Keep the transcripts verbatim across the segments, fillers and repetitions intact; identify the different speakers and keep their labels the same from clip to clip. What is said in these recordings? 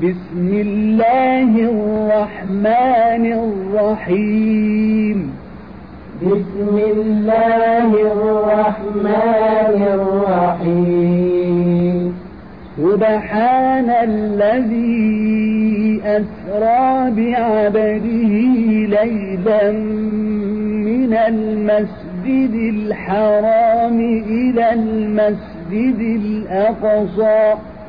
Speaker 1: بسم الله الرحمن الرحيم
Speaker 2: بسم الله الرحمن الرحيم
Speaker 1: سبحان الذي أسرى بعبده ليلا من المسجد الحرام إلى المسجد الأقصى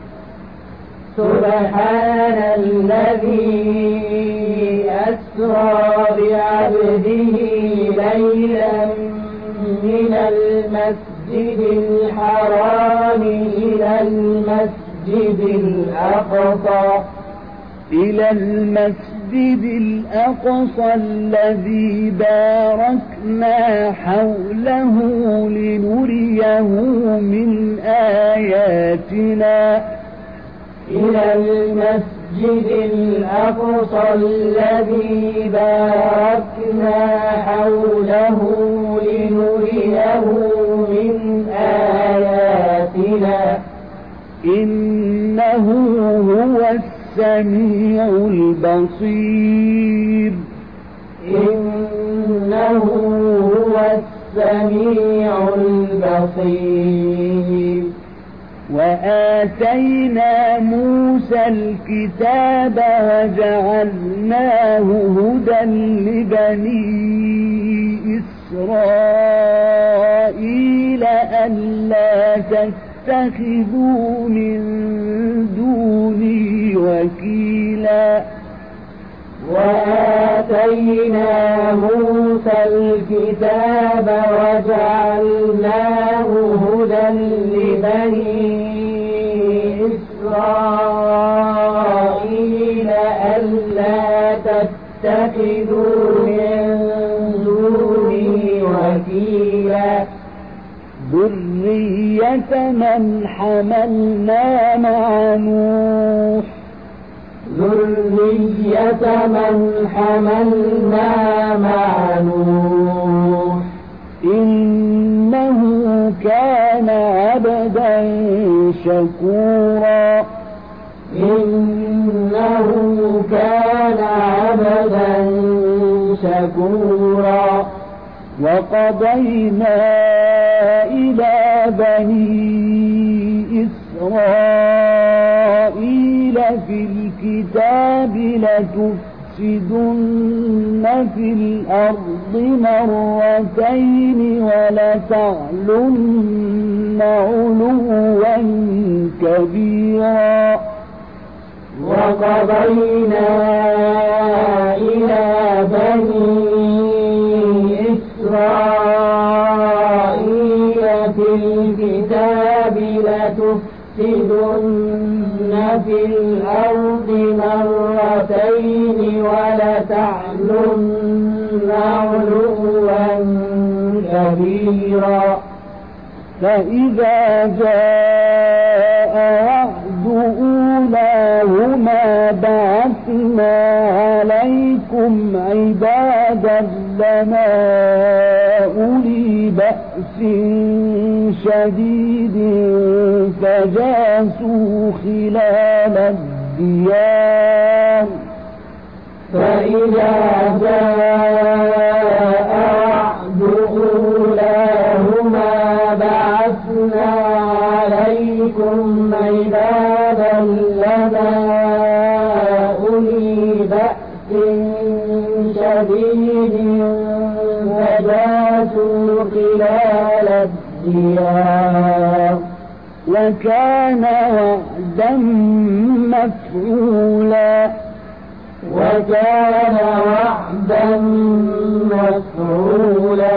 Speaker 2: سبحان الذي أسرى بعبده ليلا من المسجد الحرام إلى المسجد الأقصى
Speaker 1: إلى المسجد الأقصى الذي باركنا حوله لنريه من آياتنا
Speaker 2: إلى المسجد الأقصى الذي باركنا حوله لنريه من آياتنا
Speaker 1: إنه هو السميع البصير
Speaker 2: إنه هو السميع البصير
Speaker 1: وآتينا موسى الكتاب وجعلناه هدى لبني إسرائيل ألا تتخذوا من دوني وكيلا
Speaker 2: وآتينا موسى الكتاب وجعلناه هدى لبني إسرائيل ألا تتخذوا من دوني وكيلا
Speaker 1: ذرية من حملنا مع نوح
Speaker 2: ذرية من حملنا مع نوح
Speaker 1: إنه كان عبدا شكورا
Speaker 2: إنه كان عبدا شكورا
Speaker 1: وقضينا إلى بني إسرائيل في الكتاب لتفسدن في الأرض مرتين ولتعلن علوا كبيرا
Speaker 2: وقضينا إلى بني إسرائيل في الكتاب لتفسدن في الأرض مرتين ولتعلن علوا كبيرا
Speaker 1: فإذا جاء وعد أولاهما بعثنا عليكم عبادا لنا أولي بأس شديد فجاسوا خلال الديار
Speaker 2: فإذا جاء وعد أولاهما بعثنا عليكم عبادا لنا أولي بأس شديد فجاسوا خلال الديار
Speaker 1: وكان وعدا مفعولا
Speaker 2: وكان وعدا مفعولا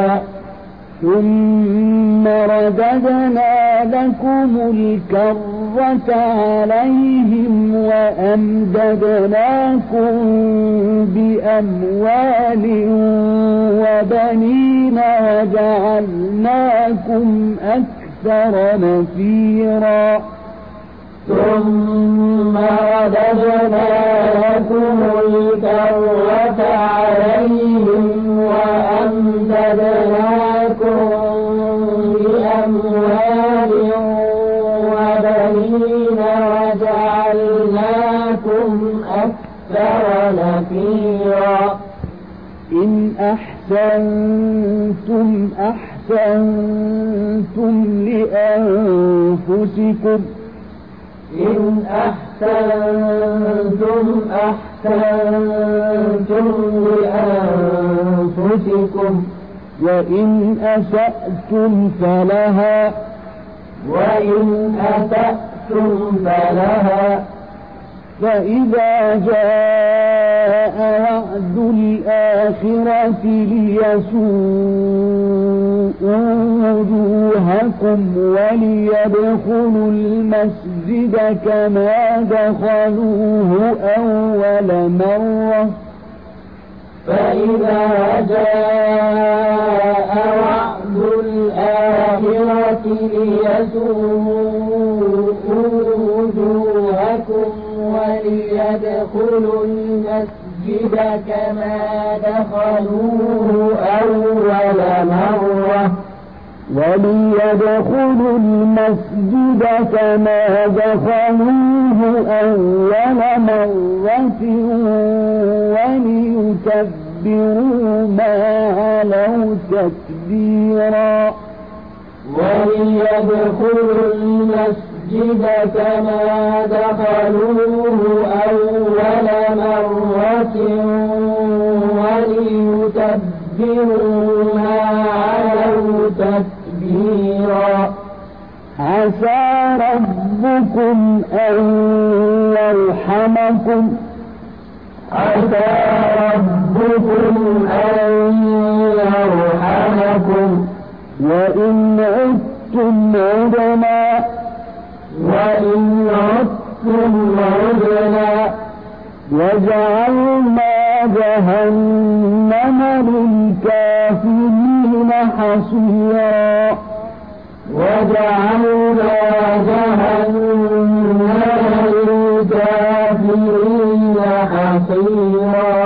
Speaker 1: ثم رددنا لكم الكرة عليهم وأمددناكم بأموال وبنين وجعلناكم أكثر نفيرا
Speaker 2: ثم رددنا لكم الكرة عليهم وأمددناكم بأموال وبنين وجعلناكم جعلناكم أكثر نفيرا
Speaker 1: إن أحسنتم أحسنتم لأنفسكم
Speaker 2: إن أحسنتم أحسنتم لأنفسكم
Speaker 1: وإن أسأتم فلها
Speaker 2: وإن أسأتم فلها
Speaker 1: فإذا جاء وعد الآخرة ليسوءوا وجوهكم وليدخلوا المسجد كما دخلوه أول مرة
Speaker 2: فإذا جاء وعد الآخرة ليسوءوا وجوهكم وليدخلوا المسجد كما دخلوه أول مرة
Speaker 1: وليدخلوا المسجد كما دخلوه أول مرة وليتبروا ما علوا تكبيرا
Speaker 2: وليدخلوا المسجد كما دخلوه أول مرة وليتبروا ما علوا تكبيرا
Speaker 1: عسى ربكم أن يرحمكم
Speaker 2: عسى ربكم أن يرحمكم
Speaker 1: وإن عدتم عدنا
Speaker 2: وإن عدتم عدنا
Speaker 1: وجعلنا جهنم للكافرين حصيرا
Speaker 2: وجعلنا جهنم للكافرين حصيرا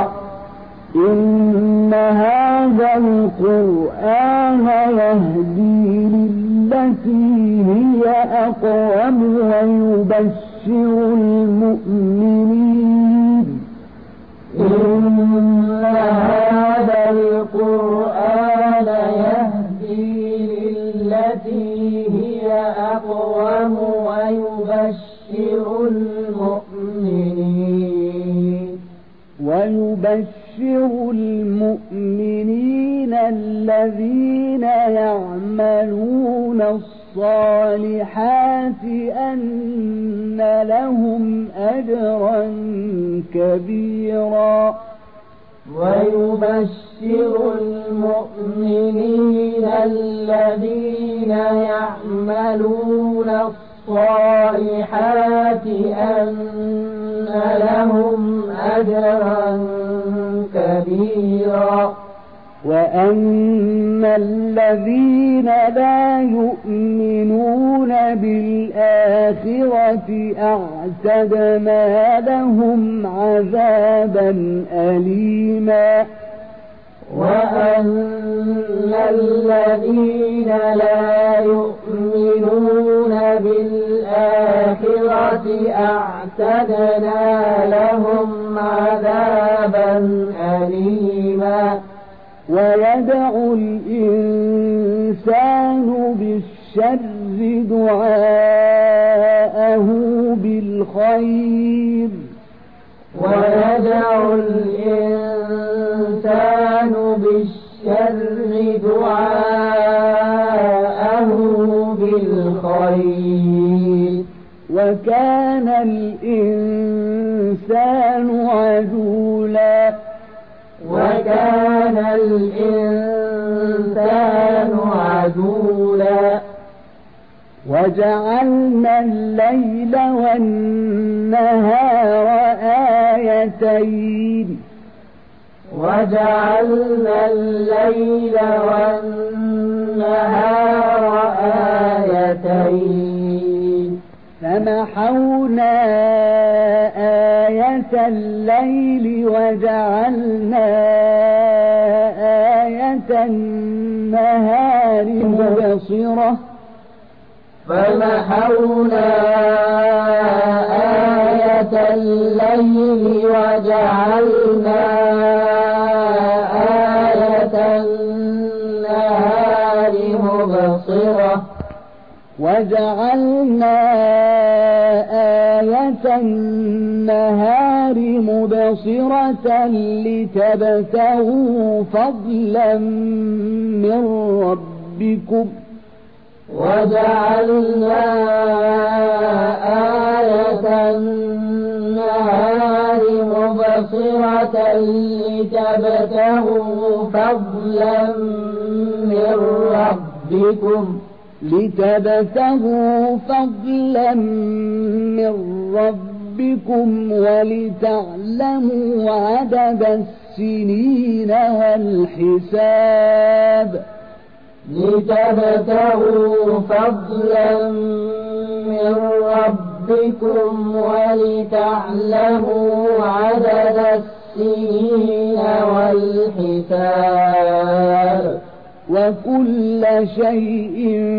Speaker 1: إن هذا القرآن يهدي للتي هي أقوم ويبشر المؤمنين
Speaker 2: إن هذا القرآن يهدي للتي هي أقوم ويبشر المؤمنين
Speaker 1: ويبشر المؤمنين الذين يعملون الصالحات أن لهم أجرا كبيرا
Speaker 2: ويبشر المؤمنين الذين يعملون الصالحات أن لهم أجرا كبيرا
Speaker 1: وأن الذين لا يؤمنون بالآخرة أعتدنا لهم عذابا أليما
Speaker 2: وأن الذين لا يؤمنون بالآخرة أعتدنا لهم عذابا أليما
Speaker 1: ويدع الإنسان بالشر دعاءه بالخير
Speaker 2: ويدع الإنسان بالشر دعاءه بالخير
Speaker 1: وكان الإنسان عجولا
Speaker 2: وكان الإنسان عجولا
Speaker 1: وجعلنا الليل والنهار آيتين
Speaker 2: وجعلنا الليل والنهار آيتين
Speaker 1: فمحونا آية الليل وجعلنا آية النهار مبصرة
Speaker 2: فمحونا آية آية الليل وجعلنا آية النهار مبصرة
Speaker 1: وجعلنا آية النهار مبصرة لتبتغوا فضلا من ربكم
Speaker 2: وجعلنا آية النهار مبصرة لتبتغوا فضلا من ربكم
Speaker 1: لتبتغوا فضلا من ربكم ولتعلموا عدد السنين والحساب
Speaker 2: لتبتغوا فضلا من ربكم ولتعلموا عدد السنين والحساب
Speaker 1: وكل شيء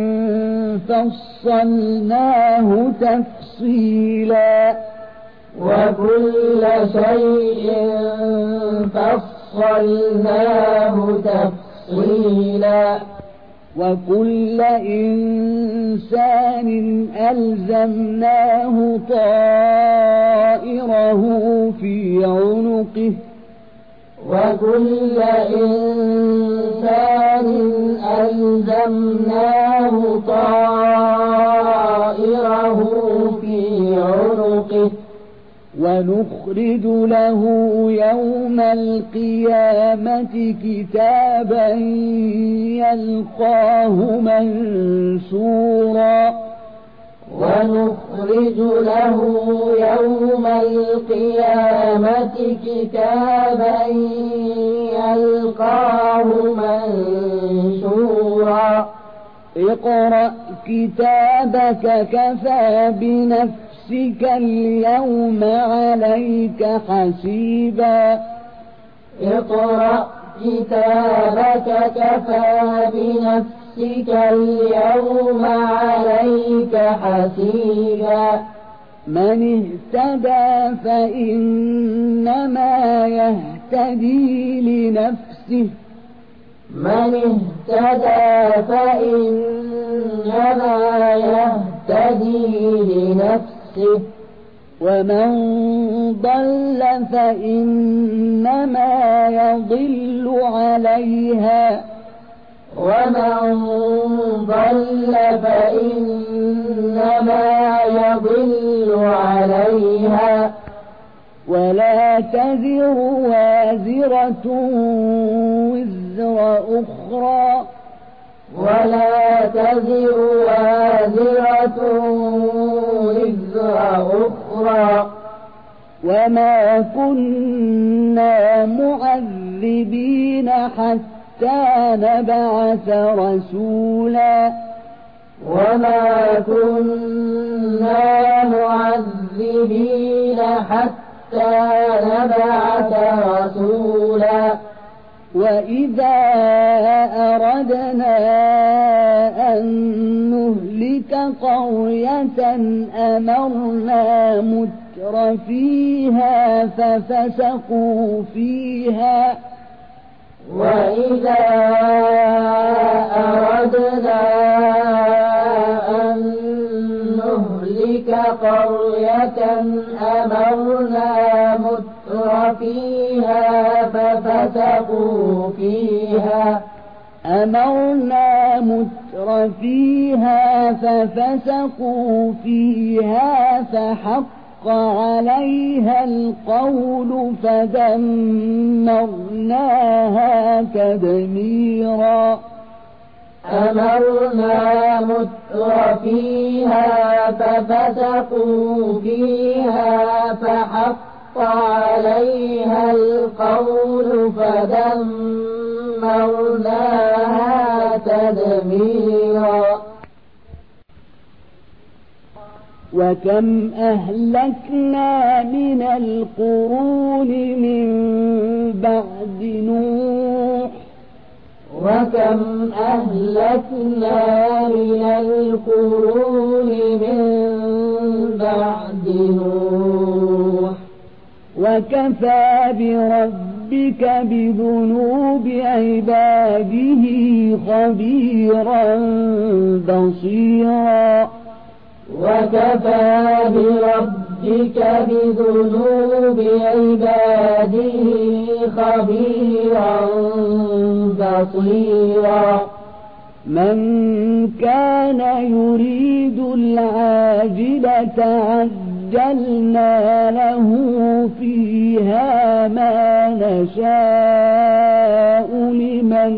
Speaker 1: فصلناه تفصيلا
Speaker 2: وكل شيء فصلناه تفصيلا
Speaker 1: وكل إنسان ألزمناه طائره في عنقه
Speaker 2: وكل إنسان ألزمناه طائره في عنقه
Speaker 1: ونخرج له يوم القيامة كتابا يلقاه منشورا
Speaker 2: ونخرج له يوم القيامة كتابا يلقاه منشورا
Speaker 1: اقرأ كتابك كفى بنفسك اليوم عليك حسيبا
Speaker 2: اقرأ كتابك كفى بنفسك اليوم عليك حسيبا
Speaker 1: من اهتدى فإنما يهتدي لنفسه
Speaker 2: من اهتدى فإنما يهتدي لنفسه
Speaker 1: ومن ضل فإنما يضل عليها
Speaker 2: ومن ضل فإنما يضل عليها
Speaker 1: ولا تزر وازرة وزر أخرى
Speaker 2: ولا تزر وازرة وزر أخرى
Speaker 1: وما كنا معذبين حتى نبعث رسولا
Speaker 2: وما كنا معذبين حتى نبعث رسولا
Speaker 1: وإذا أردنا أن نهلك قرية أمرنا متر فيها ففسقوا فيها
Speaker 2: وإذا أردنا أن نهلك قرية أمرنا متر فيها ففسقوا فيها
Speaker 1: أمرنا متر فيها ففسقوا فيها فحق عليها القول فدمرناها تدميرا
Speaker 2: أمرنا متر فيها ففسقوا فيها فحق عليها القول فدمرناها تدميرا
Speaker 1: وكم أهلكنا من القرون من بعد نوح
Speaker 2: وكم أهلكنا من القرون من بعد نوح
Speaker 1: وكفى بربك بذنوب عباده خبيرا بصيرا
Speaker 2: وكفى بربك بذنوب عباده خبيرا بصيرا
Speaker 1: من كان يريد العاجلة عجلنا له فيها ما نشاء لمن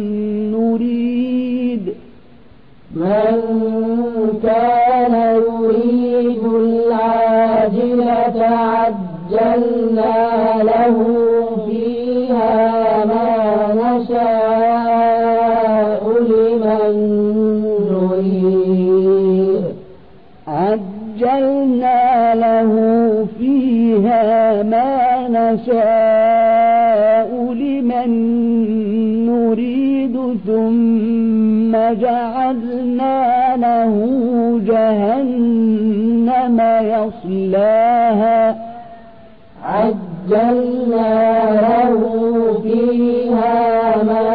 Speaker 1: نريد
Speaker 2: من كان يريد العاجلة عجلنا له فيها ما نشاء لمن نريد
Speaker 1: عجلنا له فيها ما نشاء لمن نريد ثم جعلنا له جهنم يصلاها
Speaker 2: عجلنا له فيها ما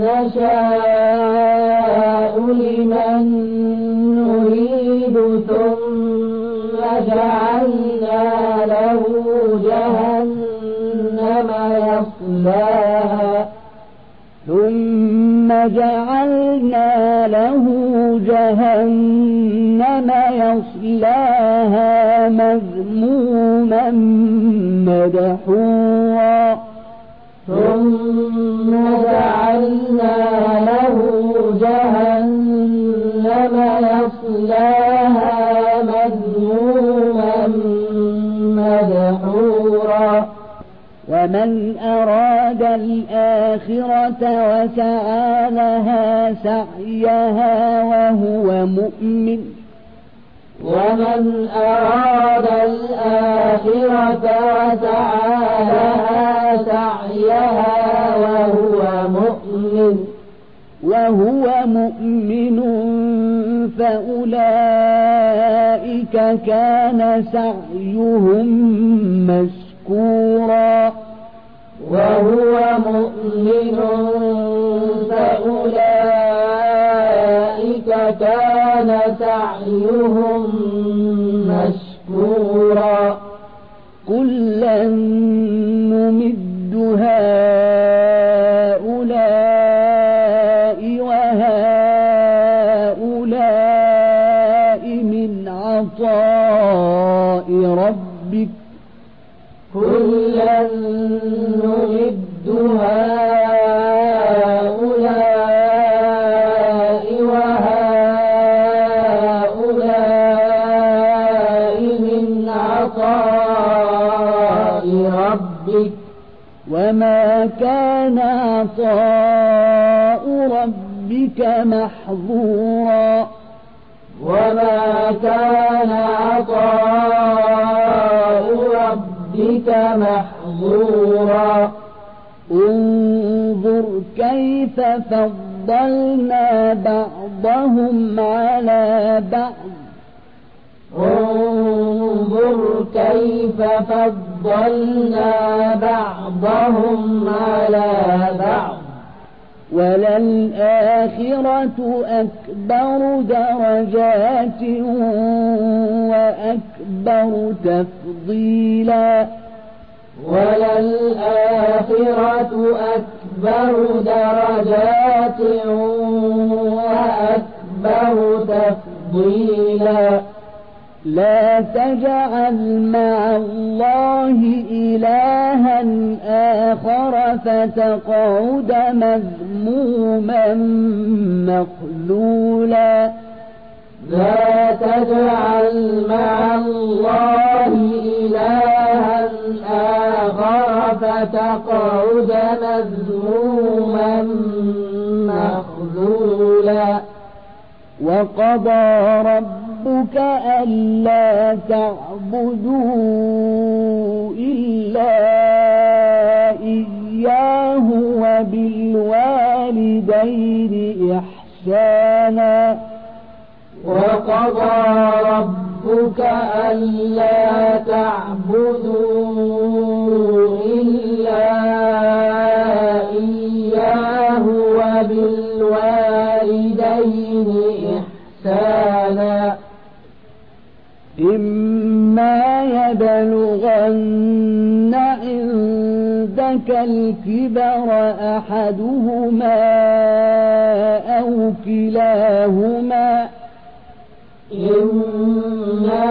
Speaker 2: نشاء لمن نريد ثم جعلنا له جهنم يصلاها
Speaker 1: ثم جعلنا له جهنم يصلاها مذموما مدحورا
Speaker 2: ثم جعلنا له جهنم يصلاها مذموما مدحورا
Speaker 1: ومن أراد الآخرة وسعى لها سعيها وهو مؤمن
Speaker 2: ومن أراد الآخرة وسعى لها سعيها وهو مؤمن
Speaker 1: وهو مؤمن فأولئك كان سعيهم مشكورا
Speaker 2: وهو مؤمن فأولئك كان سعيهم مشكورا
Speaker 1: كلا نمد هؤلاء وهؤلاء من عطاء ربك
Speaker 2: كلا نمد هؤلاء وهؤلاء من عطاء ربك
Speaker 1: وما كان عطاء ربك محظورا
Speaker 2: وما كان عطاء ربك محظورا
Speaker 1: انظر كيف فضلنا بعضهم على بعض
Speaker 2: انظر كيف فضلنا بعضهم على بعض
Speaker 1: وللآخرة أكبر درجات وأكبر تفضيلا
Speaker 2: وللآخرة أكبر درجات وأكبر تفضيلا
Speaker 1: لا تجعل مع الله إلها آخر فتقعد مذموما مخذولا
Speaker 2: لا تجعل مع الله إلها آخر فتقعد مذموما مخذولا
Speaker 1: وقضى ربك ألا تعبدوا إلا إياه وبالوالدين إحسانا
Speaker 2: وقضى ربك ألا تعبدوا
Speaker 1: يبلغن عندك الكبر أحدهما أو كلاهما
Speaker 2: إما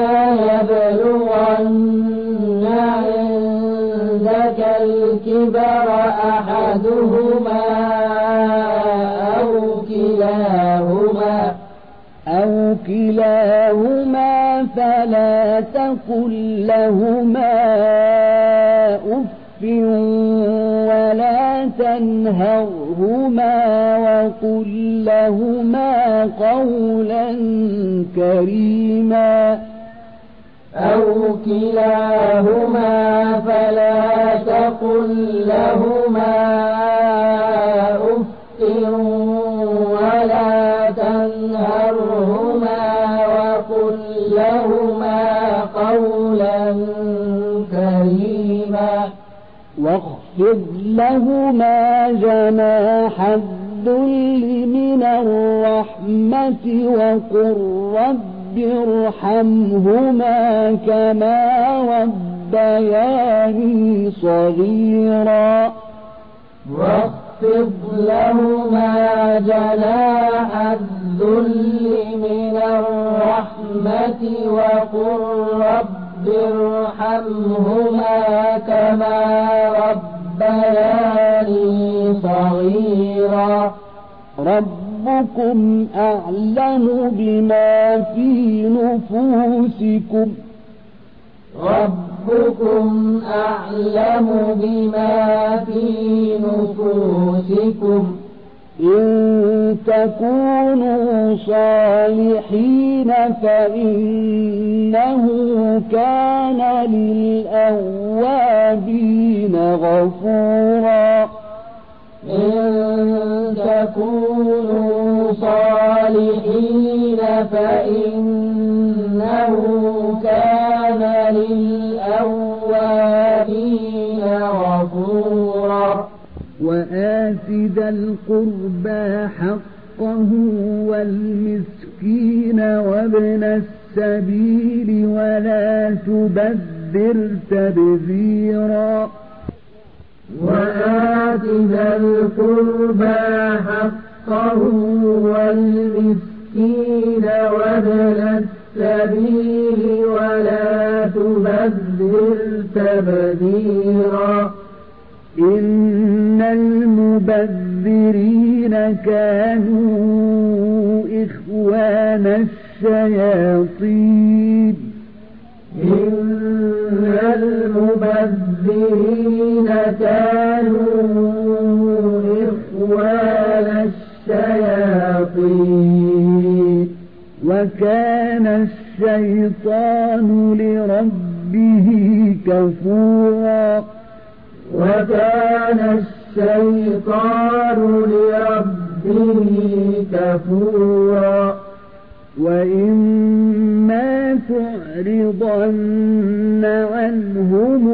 Speaker 2: يبلغن عندك الكبر أحدهما أو كلاهما
Speaker 1: أو كلاهما فلا تقل لهما أف ولا تنهرهما وقل لهما قولا كريما
Speaker 2: أو كلاهما فلا تقل لهما أف ولا تنهرهما وقل لهما قولا كريما
Speaker 1: واخفض لهما جناح الذل من الرحمة وقل رب ارحمهما كما ربياني صغيرا
Speaker 2: واخفض لهما جناح الذل من الرحمة وقل رب ارحمهما كما ربياني صغيرا
Speaker 1: ربكم أعلم بما في نفوسكم
Speaker 2: ربكم أعلم بما في نفوسكم
Speaker 1: إن تكونوا صالحين فإنه كان للأوابين غفورا
Speaker 2: إن تكونوا صالحين فإنه كان للأوابين غفورا
Speaker 1: وآت ذا القربى حقه والمسكين وابن السبيل ولا تبذر تبذيرا
Speaker 2: وآت ذا القربى حقه والمسكين وابن السبيل ولا تبذر تبذيرا
Speaker 1: إن المبذرين كانوا إخوان الشياطين
Speaker 2: إن المبذرين كانوا إخوان الشياطين
Speaker 1: وكان الشيطان لربه كفورا
Speaker 2: وكان الشيطان لربه كفورا
Speaker 1: وإما تعرضن عنهم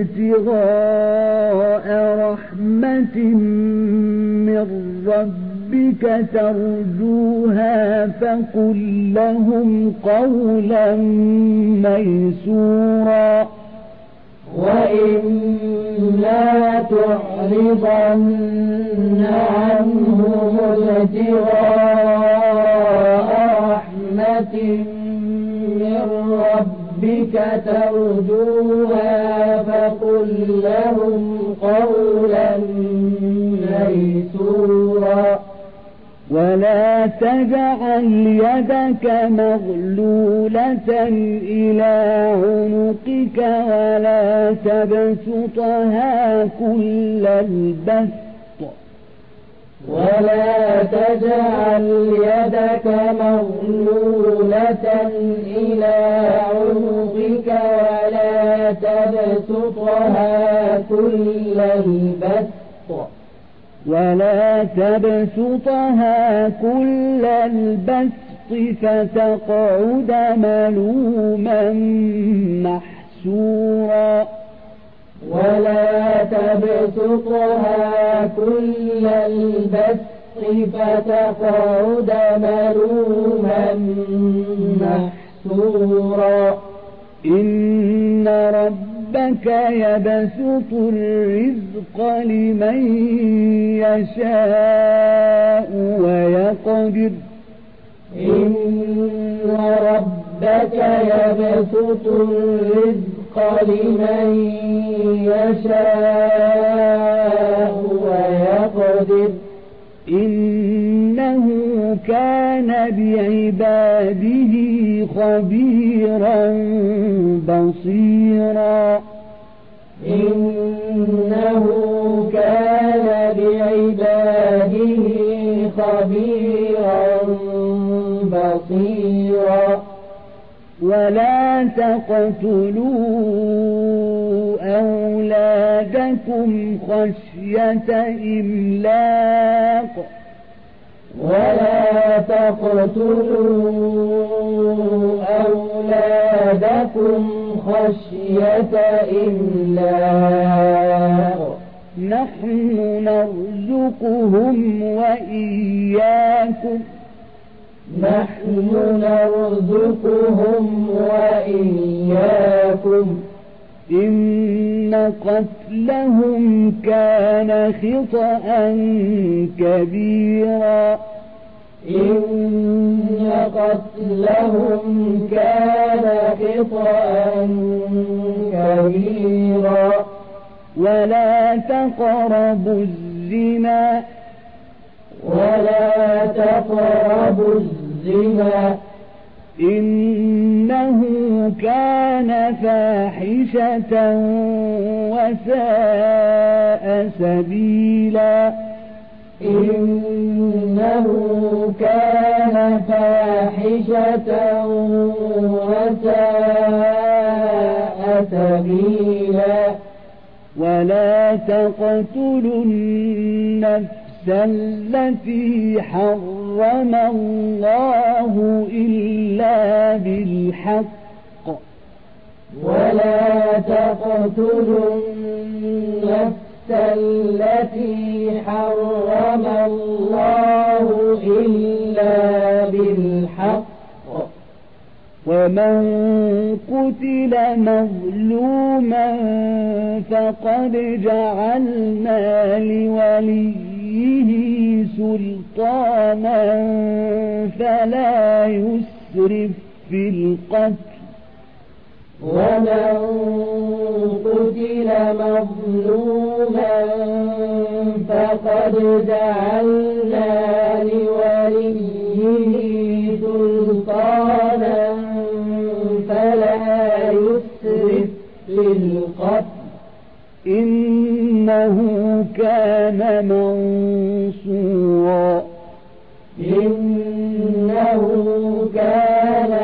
Speaker 1: ابتغاء رحمة من ربك ترجوها فقل لهم قولا ميسورا
Speaker 2: وإما تعرضن عنهم ابتغاء رحمة من ربك ترجوها فقل لهم قولا ميسورا
Speaker 1: ولا تجعل يدك مغلولة إلى عنقك ولا تبسطها كل البسط
Speaker 2: ولا تجعل يدك مغلولة إلى عنقك ولا تبسطها كل البسط
Speaker 1: ولا تبسطها كل البسط فتقعد ملوما محسورا
Speaker 2: ولا تبسطها كل البسط فتقعد ملوما محسورا
Speaker 1: إن ربك ربك يبسط الرزق لمن يشاء ويقدر
Speaker 2: إن ربك يبسط الرزق لمن يشاء ويقدر
Speaker 1: إنه كان بعباده خبيرا بصيرا
Speaker 2: إنه كان بعباده خبيرا بصيرا
Speaker 1: ولا تقتلوا أولادكم خشية إملاق
Speaker 2: ولا تقتلوا أولادكم خشية إملاق
Speaker 1: نحن نرزقهم وإياكم
Speaker 2: نحن نرزقهم وإياكم
Speaker 1: إن قتلهم كان خطأ كبيرا
Speaker 2: إن قتلهم كان خطأ كبيرا
Speaker 1: ولا تقربوا الزنا
Speaker 2: ولا تقربوا الزنا
Speaker 1: إنه كان فاحشة وساء سبيلا
Speaker 2: إنه كان فاحشة وساء سبيلا
Speaker 1: ولا تقتلوا النفس التي حرم الله إلا بالحق
Speaker 2: ولا تقتلوا النفس التي حرم الله إلا بالحق
Speaker 1: ومن قتل مظلوما فقد جعلنا لوليه سلطانا فلا يسرف في القتل
Speaker 2: ومن قتل مظلوما فقد جعلنا لوليه سلطانا فلا يسرف في القتل
Speaker 1: إنه كان منصورا
Speaker 2: إنه كان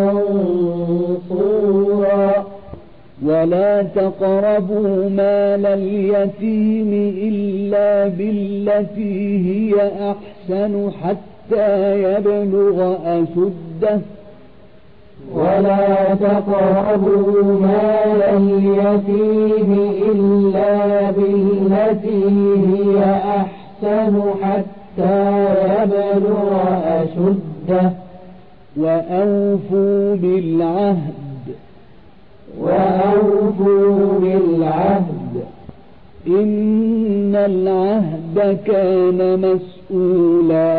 Speaker 2: منصورا
Speaker 1: ولا تقربوا مال اليتيم إلا بالتي هي أحسن حتى يبلغ أشده
Speaker 2: ولا تقربوا مال اليتيم إلا بالتي هي أحسن حتى يبلغ أشده
Speaker 1: وأوفوا بالعهد
Speaker 2: وأوفوا بالعهد
Speaker 1: إن العهد كان مسؤولا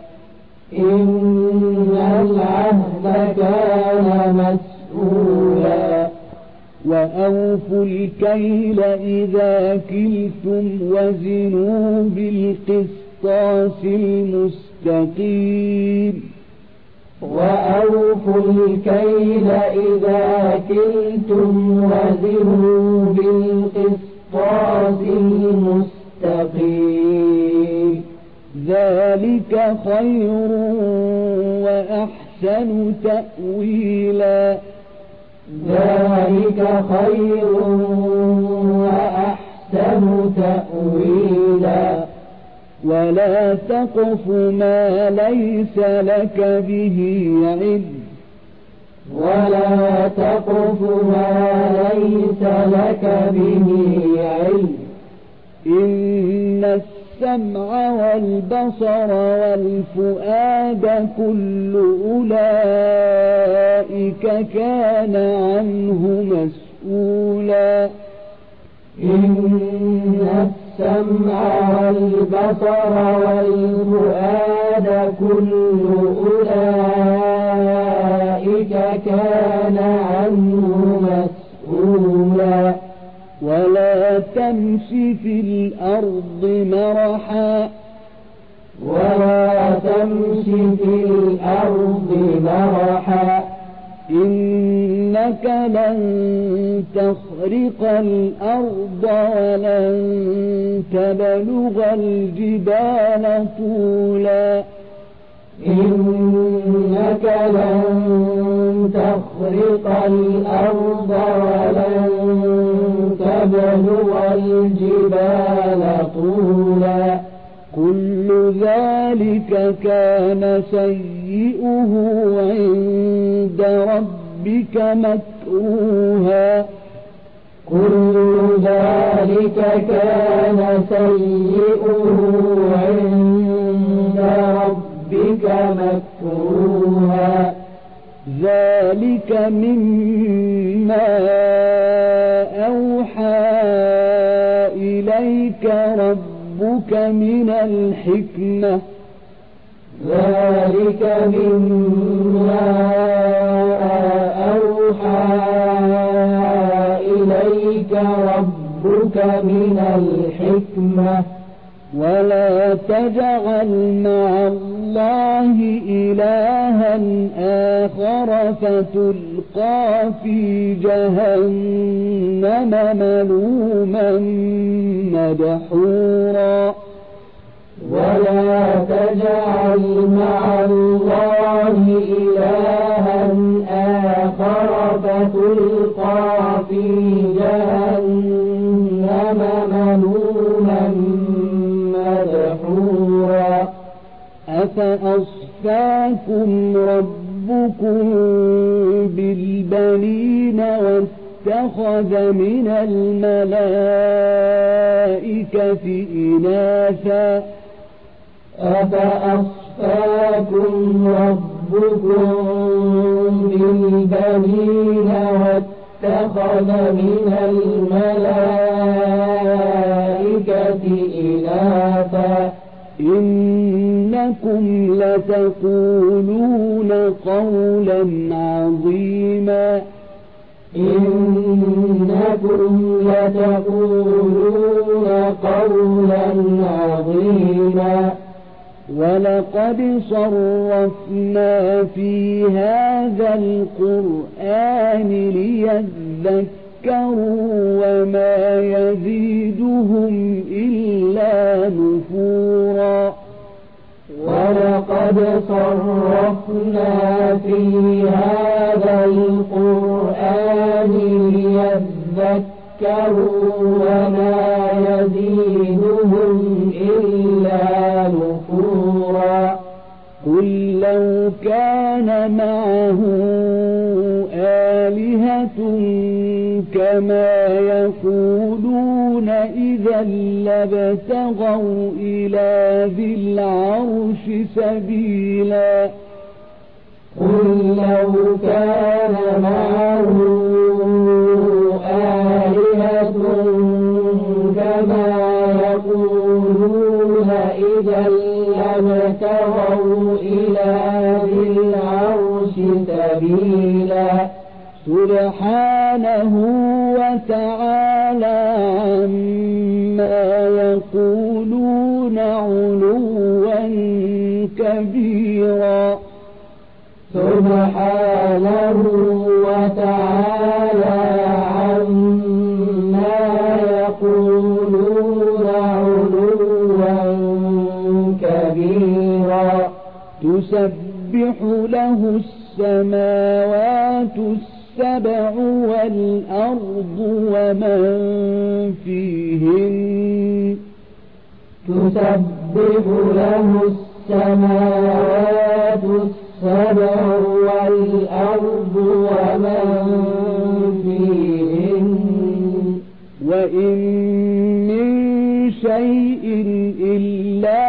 Speaker 2: إن العهد كان مسؤولا
Speaker 1: وأوفوا الكيل إذا كلتم وزنوا بالقسطاس المستقيم
Speaker 2: وأوفوا الكيل إذا كلتم وزنوا بالقسطاس المستقيم
Speaker 1: ذلك خير وأحسن تأويلا
Speaker 2: ذلك خير وأحسن تأويلا
Speaker 1: ولا تقف ما ليس لك به علم
Speaker 2: ولا تقف ما ليس لك به علم
Speaker 1: إن السمع والبصر والفؤاد كل أولئك كان عنه مسؤولا مسؤولا
Speaker 2: إن السمع والبصر والفؤاد كل أولئك كان عنه مسؤولا
Speaker 1: ولا تمش في الأرض مرحا
Speaker 2: ولا تمش في الأرض مرحا
Speaker 1: إنك لن تخرق الأرض ولن تبلغ الجبال طولا
Speaker 2: إنك لن تخرق الأرض ولن تبلغ الجبال طولا
Speaker 1: كل ذلك كان سيئه عند ربك مكروها
Speaker 2: كل ذلك كان سيئه عند ربك مكروها
Speaker 1: ذلك مما أوحى إليك ربك من الحكمة
Speaker 2: ذلك مما أوحى إليك ربك من الحكمة
Speaker 1: ولا تجعل مع الله إلها آخر فتلقى في جهنم ملوما مدحورا
Speaker 2: ولا تجعل مع الله إلها آخر فتلقى في جهنم ملوما مدحورا
Speaker 1: أفأصفاكم ربكم بالبنين واتخذ من الملائكة إناثا
Speaker 2: أفأصفاكم ربكم بالبنين واتخذ من الملائكة إناثا
Speaker 1: إنكم لتقولون قولا عظيما
Speaker 2: إنكم لتقولون قولا عظيما
Speaker 1: ولقد صرفنا في هذا القرآن ليذكروا وما يزيدهم إلا نفورا
Speaker 2: ولقد صرفنا في هذا القرآن ليذكروا وما يزيدهم إلا نفورا
Speaker 1: قل لو كان معه آلهة كما يقولون إذا لابتغوا إلى ذي العرش سبيلا
Speaker 2: قل لو كان معه آلهة كما يقولون إذا لابتغوا إلى ذي العرش سبيلا
Speaker 1: سبحانه وتعالى عما يقولون علوا كبيرا
Speaker 2: سبحانه وتعالى عما يقولون علوا كبيرا
Speaker 1: تسبح له السماوات السبع والأرض ومن فيهن
Speaker 2: تسبح له السماوات السبع والأرض ومن فيهن
Speaker 1: وإن من شيء إلا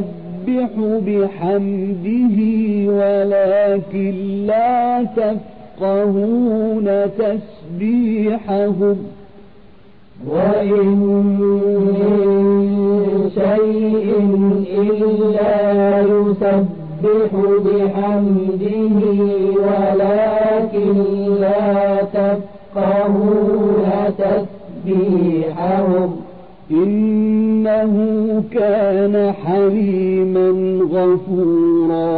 Speaker 1: يسبح بحمده ولكن لا تفقهون يفقهون تسبيحهم
Speaker 2: وإن من شيء إلا يسبح بحمده ولكن لا تفقهون تسبيحهم
Speaker 1: إنه كان حليما غفورا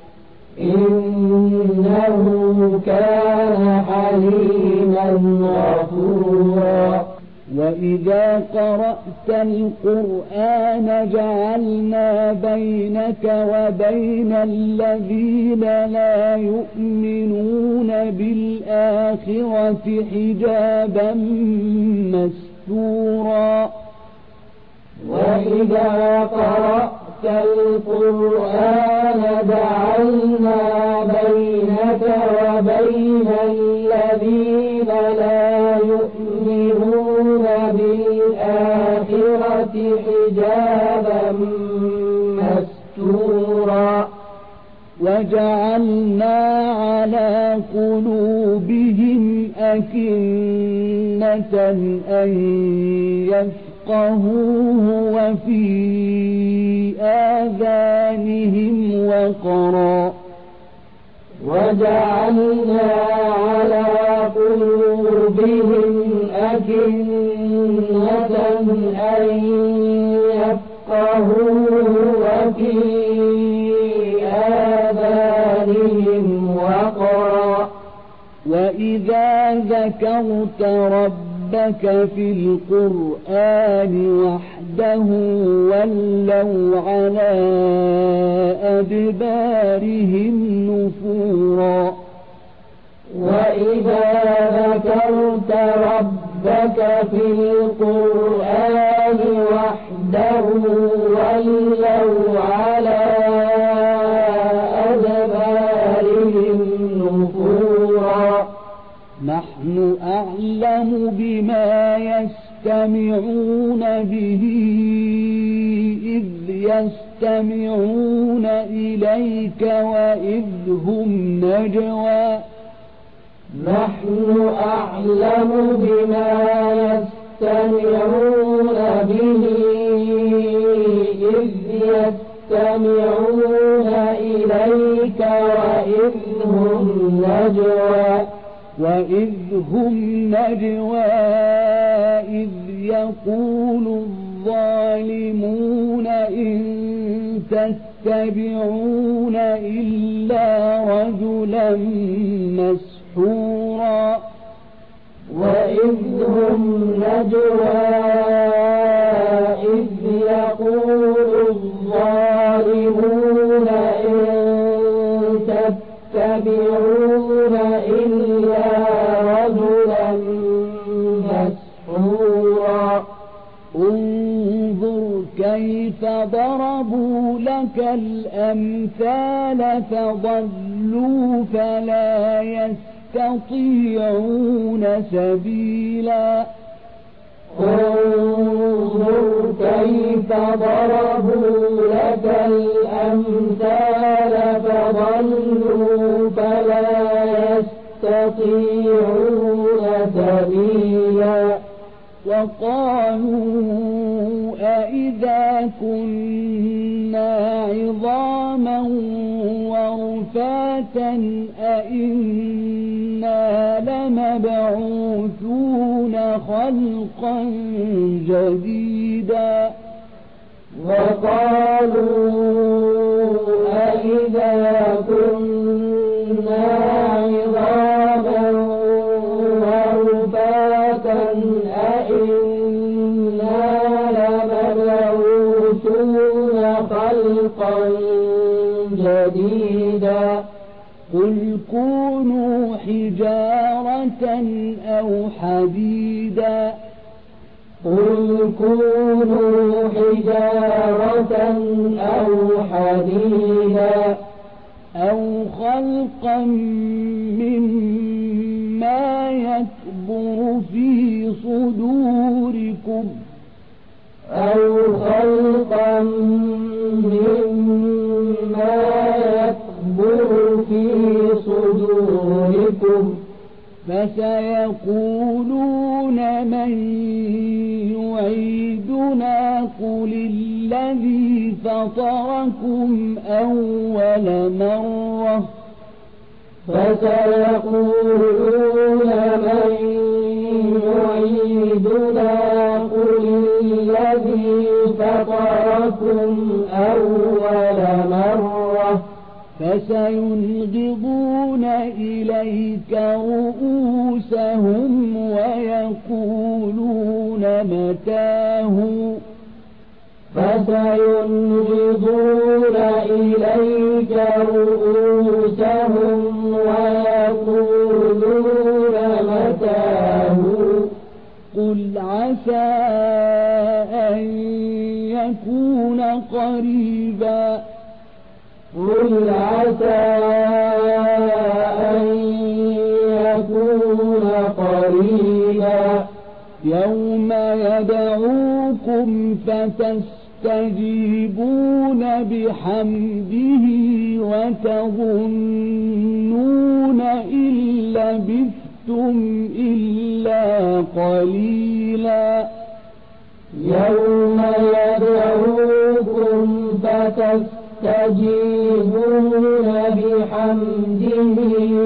Speaker 2: إنه كان حليما غفورا
Speaker 1: وإذا قرأت القرآن جعلنا بينك وبين الذين لا يؤمنون بالآخرة حجابا مستورا
Speaker 2: وإذا قرأت القرآن جعلنا بينك وبين الذين لا يؤمنون بالآخرة حجابا مستورا
Speaker 1: وجعلنا على قلوبهم أكنة أن يفقهوه وفي آذانهم وقرا
Speaker 2: وجعلنا على قلوبهم أكنة أن يفقهوه وفي آذانهم وقرا
Speaker 1: وإذا ذكرت ربك في القرآن وحده ولوا على أدبارهم نفورا
Speaker 2: وإذا ذكرت ربك في القرآن وحده ولوا على أدبارهم نفورا
Speaker 1: نحن أعلم بما يستمعون به إذ يستمعون إليك وإذ هم نجوى
Speaker 2: نحن أعلم بما يستمعون به إذ يستمعون إليك وإذ هم نجوى
Speaker 1: وإذ هم نجوى إذ يقول الظالمون إن تتبعون إلا رجلا مسحورا
Speaker 2: وإذ هم نجوى إذ يقول الظالمون إن تتبعون إلا رجلا مسحورا
Speaker 1: انظر كيف ضربوا لك الأمثال فضلوا فلا يستطيعون سبيلا
Speaker 2: انظر كيف ضربوا لك الأمثال فضلوا فلا يستطيعون سبيلا
Speaker 1: وقالوا أإذا كنا عظاما ورفاتا أإنا لمبعوثون خلقا جديدا
Speaker 2: وقالوا أإذا كنا عظاما ورفاتا أإنا لمبعوثون خلقا جديدا
Speaker 1: قل كونوا حجارة أو حديدا
Speaker 2: قل كونوا حجارة أو حديدا
Speaker 1: أو خلقا مما يكبر في صدوركم
Speaker 2: أو خلقا مما يكبر في صدوركم
Speaker 1: فسيقولون من يعيدنا قل الذي فطركم أول مرة
Speaker 2: فسيقولون من يعيدنا قل الذي فطركم أول مرة
Speaker 1: فسينغضون إليك رؤوسهم ويقولون متاه
Speaker 2: فسينغضون إليك رؤوسهم ويقولون متاه
Speaker 1: قل عسى أن يكون قريبا
Speaker 2: قل عسى أن يكون قريبا
Speaker 1: يوم يدعوكم فتستجيبون بحمده وتظنون إن لبثتم إلا قليلا
Speaker 2: يوم يدعوكم فتستجيبون بحمده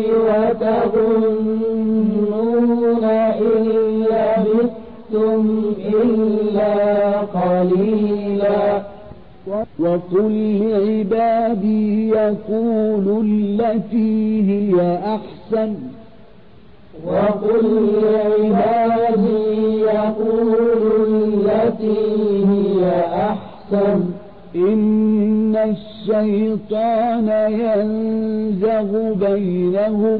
Speaker 2: وتظنون إن لبثتم إلا قليلا
Speaker 1: وقل لعبادي يقولوا التي هي أحسن
Speaker 2: وقل لعبادي يقولوا التي هي أحسن
Speaker 1: إن الشيطان ينزغ بينهم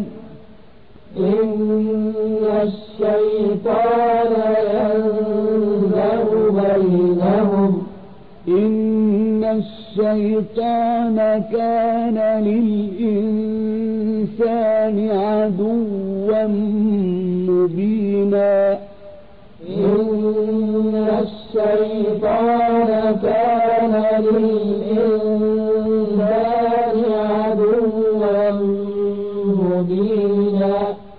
Speaker 2: إن الشيطان ينزغ بينهم
Speaker 1: إن الشيطان كان للإنسان عدوا مبينا
Speaker 2: إن الشيطان كان للإنسان عدوا مبينا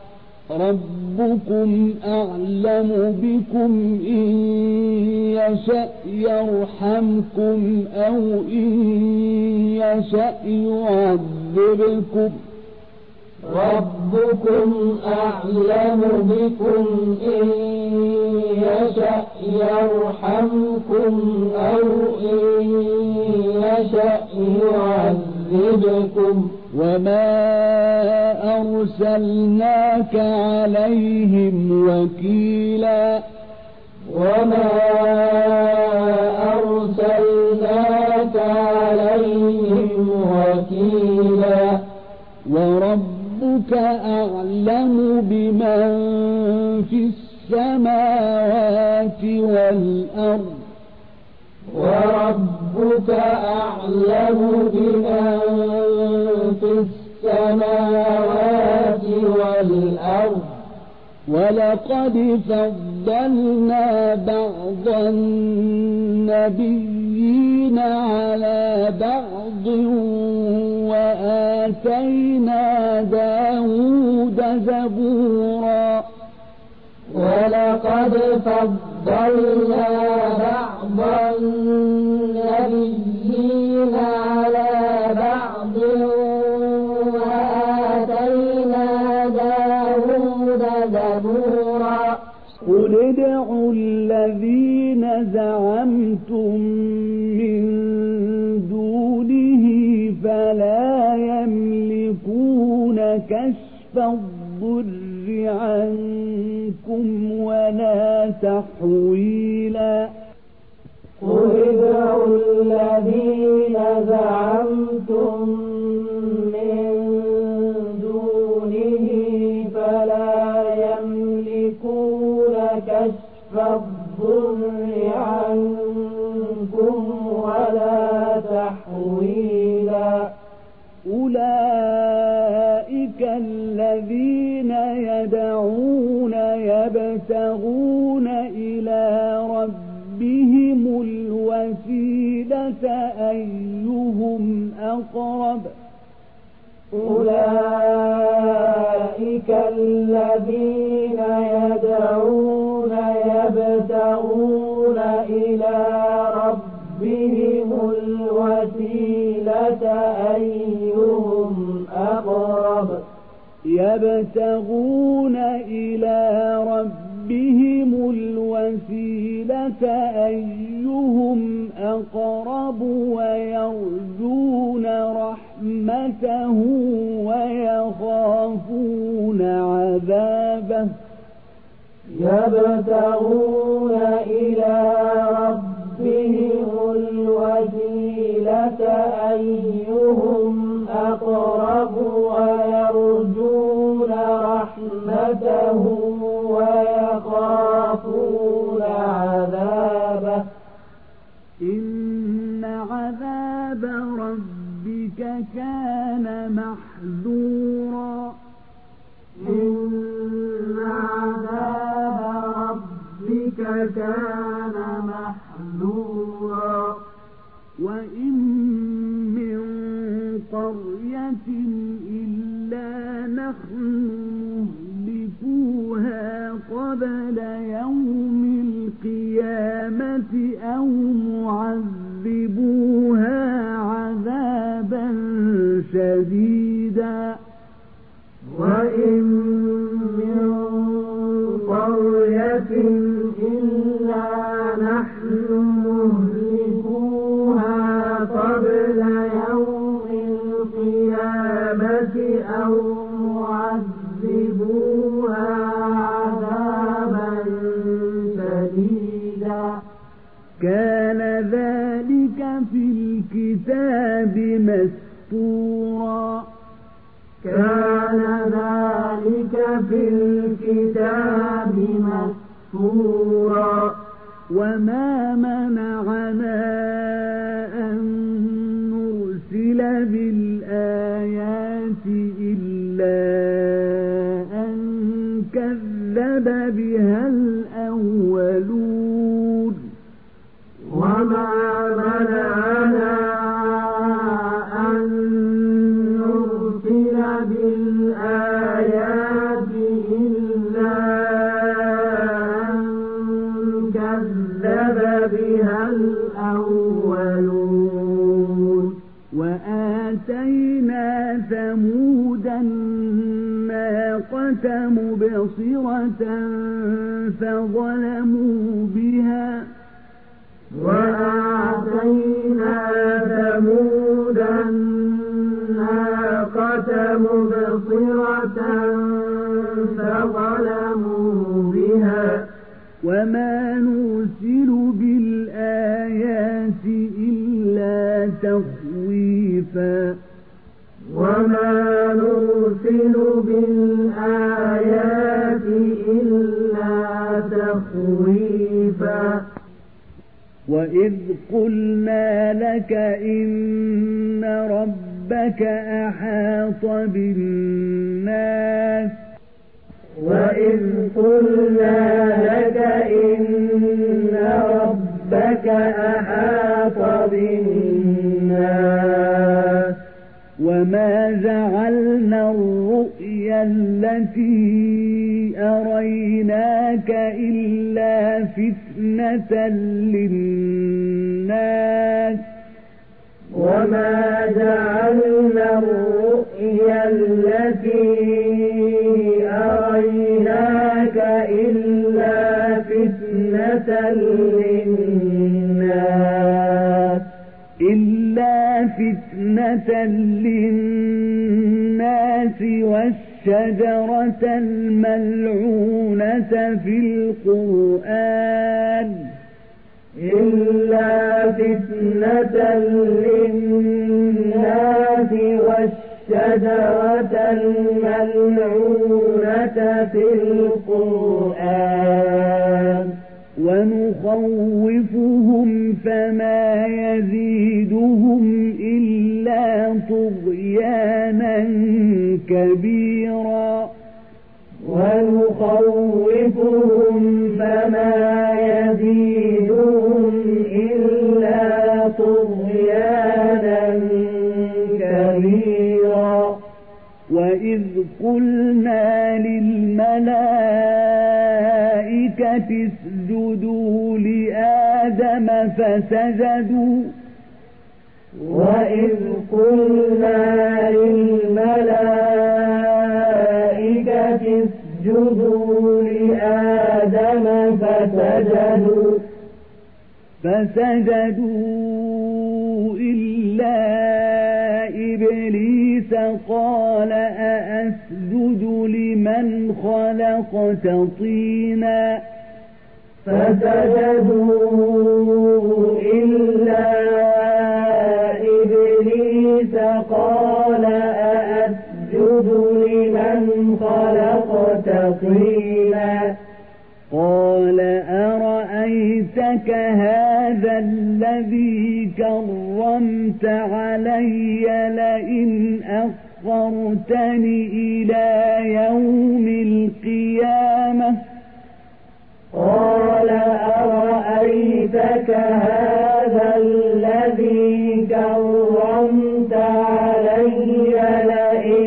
Speaker 1: ربكم أعلم بكم إن يشأ يرحمكم أو إن يشأ يعذبكم
Speaker 2: ربكم أعلم بكم إن يشأ يرحمكم أو إن يشأ يعذبكم
Speaker 1: وما أرسلناك عليهم وكيلا
Speaker 2: وما أرسلناك عليهم وكيلا
Speaker 1: وربك أعلم بمن في السماوات والأرض
Speaker 2: وربك أعلم بمن في السماوات والأرض
Speaker 1: ولقد فضلنا بعض النبيين على بعض وآتينا داود زبورا
Speaker 2: ولقد فضلنا بعض النبيين على بعض وآتينا داود زبورا
Speaker 1: قل ادعوا الذين زعمتم من دونه فلا يملكون كشف الضر عنكم ولا تحويلا
Speaker 2: قل ادعوا الذين زعمتم من دونه فلا يملكون كشف الضر عنكم ولا تحويلا
Speaker 1: أولئك الذين يدعون يبتغون إلى ربهم الوسيلة أيهم أقرب
Speaker 2: أولئك أولئك الذين يدعون يبتغون إلى ربهم الوسيلة أيهم أقرب
Speaker 1: يبتغون إلى ربهم الوسيلة أيهم أقرب ويرجون رحمته ويخافون عذابه
Speaker 2: يبتغون إلى ربهم الوسيلة أيهم أقرب ويرجون رحمته ويخافون عذابه
Speaker 1: إن عذاب ربك كان محذورا
Speaker 2: إن عذاب ربك كان محذورا
Speaker 1: وإن من قرية إلا نحن مهلكوها قبل يوم القيامة أو معذبوها عذابا شديدا
Speaker 2: وإن من قرية إلا نحن مهلكوها قبل يوم القيامة أو معذبوها عذابا شديدا
Speaker 1: كان ذلك في الكتاب مسطورا
Speaker 2: كان ذلك في الكتاب مسطورا
Speaker 1: وما منعنا أن نرسل بالآيات إلا أن كذب بها الأولون
Speaker 2: وما منعنا أن نرسل بالآيات إلا أن كذب بها الأولون
Speaker 1: وآتينا ثمود الناقة مبصرة فظلموا بها
Speaker 2: وآتينا ثمود الناقة مبصرة فظلموا بها
Speaker 1: وما نرسل بالآيات إلا تخويفا
Speaker 2: وما نرسل بالآيات إلا تخويفا
Speaker 1: وإذ قلنا لك إن ربك أحاط بالناس
Speaker 2: وإذ قلنا لك إن ربك أحاط بالناس
Speaker 1: وما جعلنا الرؤيا التي أريناك إلا فتنة للناس
Speaker 2: وما جعلنا الرؤيا التي أريناك إلا فتنة للناس
Speaker 1: إلا فتنة للناس والشجرة الملعونة في القرآن
Speaker 2: إلا فتنة للناس والشجرة الملعونة في القرآن
Speaker 1: ونخوفهم فما يزيدهم إلا طغيانا كبيرا
Speaker 2: ونخوفهم فما يزيدهم إلا طغيانا كبيرا
Speaker 1: وإذ قلنا آدم فسجدوا
Speaker 2: وإذ قلنا للملائكة اسجدوا لآدم فسجدوا
Speaker 1: فسجدوا إلا إبليس قال أأسجد لمن خلقت طينا
Speaker 2: فسجدوا إلا إبليس قال أأسجد لمن خلقت طينا
Speaker 1: قال أرأيتك هذا الذي كرمت علي لئن أخرتني إلى يوم القيامة
Speaker 2: قال أرأيتك هذا الذي كرمت علي لئن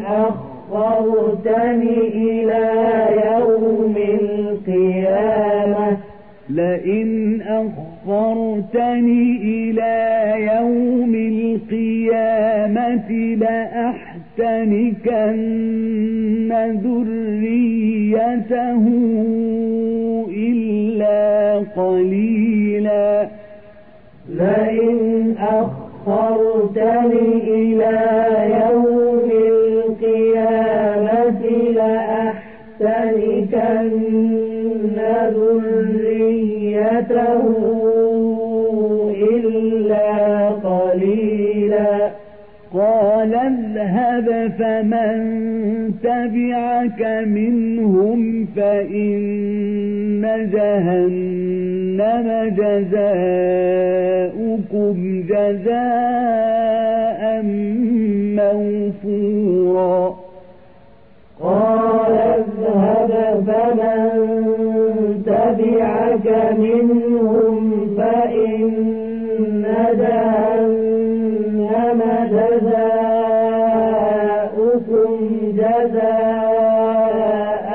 Speaker 2: أخرتني إلى يوم القيامة
Speaker 1: لئن أخرتني إلى يوم القيامة لأحتنكن ذريته إلا قليلا
Speaker 2: لئن أخرتني إلى يوم القيامة لأحتنكن ذريته إلا قليلا
Speaker 1: قال اذهب فمن تبعك منهم فإن جهنم جزاؤكم جزاء موفورا
Speaker 2: قال اذهب فمن تبعك منهم فإن جهنم جزاؤكم جزاء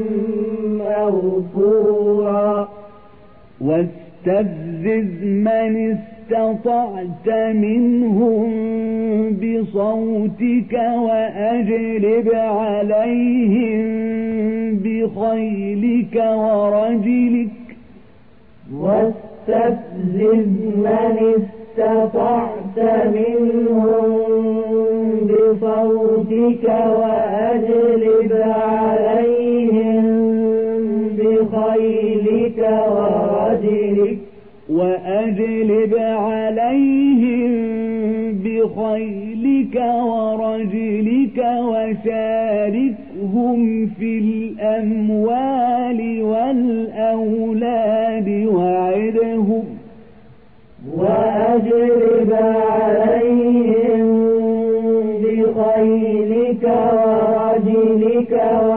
Speaker 2: موفورا
Speaker 1: واستفزز من استطعت منهم بصوتك وأجلب عليهم بخيلك ورجلك
Speaker 2: واستفزز من استطعت منهم بصوتك وأجلب عليهم بخيلك ورجلك
Speaker 1: وأجلب عليهم بخيلك ورجلك وشاركهم في الأموال والأولاد وعدهم
Speaker 2: وأجلب عليهم بخيلك ورجلك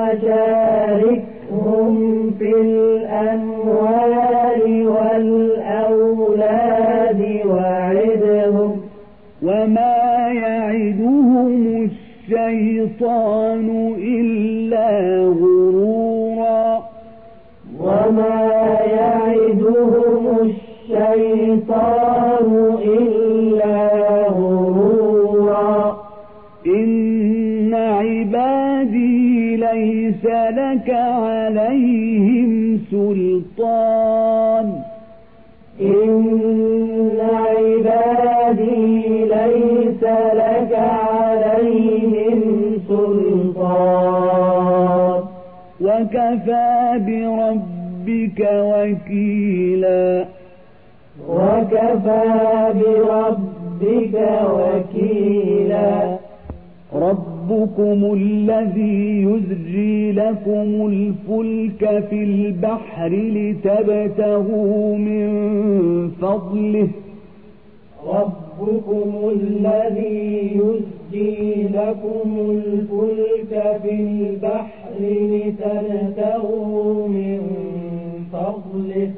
Speaker 2: وشاركهم في الأموال والأولاد وعدهم
Speaker 1: وما يعدهم الشيطان إلا غرورا
Speaker 2: وما يعدهم الشيطان إلا غرورا
Speaker 1: إن عبادي ليس لك عليهم سلطان
Speaker 2: إن عبادي ليس لك عليهم سلطان
Speaker 1: وكفى بربك وكيلا
Speaker 2: وكفى بربك وكيلا
Speaker 1: ربكم الذي يزجي لكم الفلك في البحر لتبتغوا من فضله
Speaker 2: ربكم الذي يزجي لكم الفلك في البحر لتبتغوا من فضله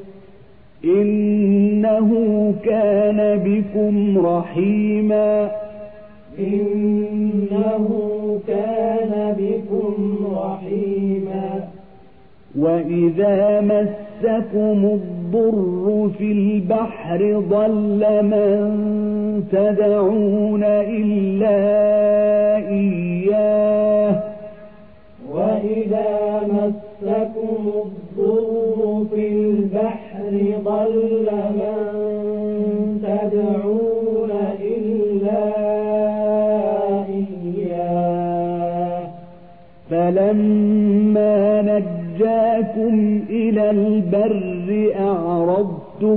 Speaker 1: إنه كان بكم رحيما
Speaker 2: إنه كان بكم رحيما
Speaker 1: وإذا مسكم الضر الضر في البحر ضل من تدعون إلا إياه
Speaker 2: وإذا مسكم الضر في البحر ضل من تدعون إلا إياه
Speaker 1: فلما نجاكم إلى البر أعرضتم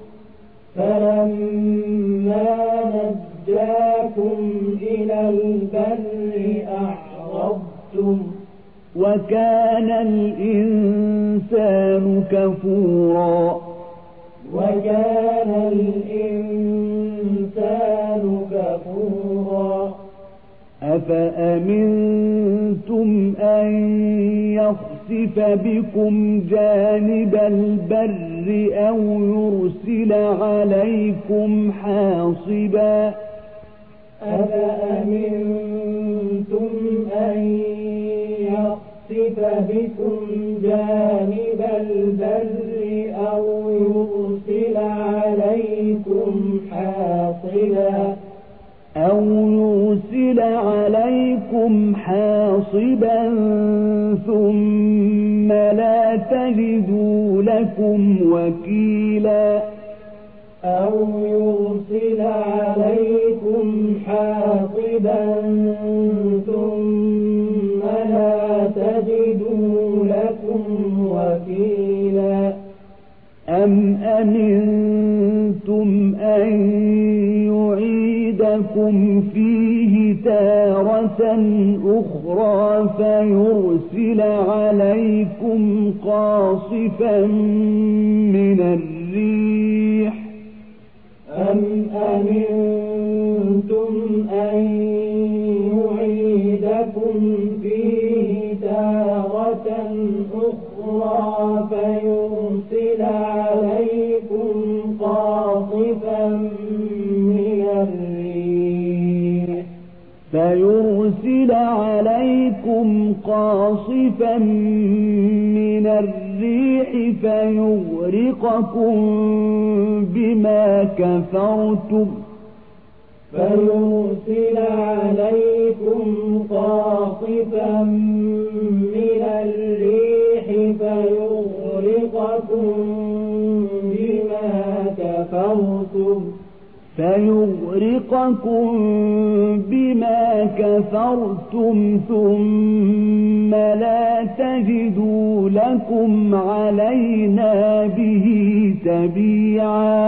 Speaker 2: فلما نجاكم إلى البر أعرضتم
Speaker 1: وكان الإنسان كفورا
Speaker 2: وكان الإنسان كفورا
Speaker 1: أفأمنتم أن يخسف بكم جانب البر أو يرسل عليكم حاصبا
Speaker 2: أفأمنتم أن يخسف بكم جانب البر أو يرسل عليكم حاصبا
Speaker 1: أو يرسل عليكم حاصبا ثم لا تجدوا لكم وكيلا
Speaker 2: أو يرسل عليكم حاصبا ثم لا تجدوا لكم وكيلا
Speaker 1: أم أمنتم أن يعيدكم فيه تارة أخرى فيرسل عليكم قاصفا من الريح
Speaker 2: أم أمنتم أن يعيدكم فيه تارة أخرى فيرسل عليكم قاصفا من الريح
Speaker 1: فيرسل عليكم قاصفا من الريح فيغرقكم بما كفرتم
Speaker 2: فيرسل عليكم قاصفا من الريح فيغرقكم بما كفرتم
Speaker 1: فيغرقكم بما كفرتم ثم لا تجدوا لكم علينا به تبيعا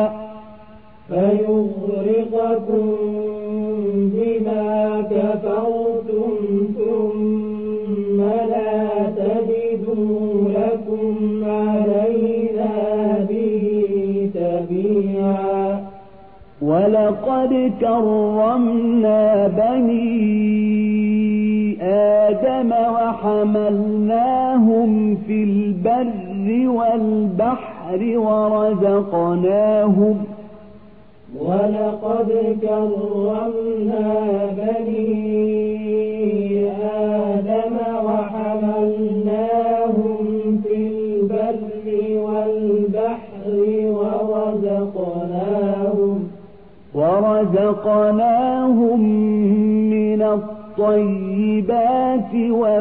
Speaker 2: فيغرقكم بما كفرتم ثم لا تجدوا لكم علينا به تبيعا
Speaker 1: ولقد كرمنا بني آدم وحملناهم في البر والبحر ورزقناهم
Speaker 2: ولقد كرمنا بني آدم وحملناهم في البر والبحر ورزقناهم
Speaker 1: ورزقناهم من الطيبات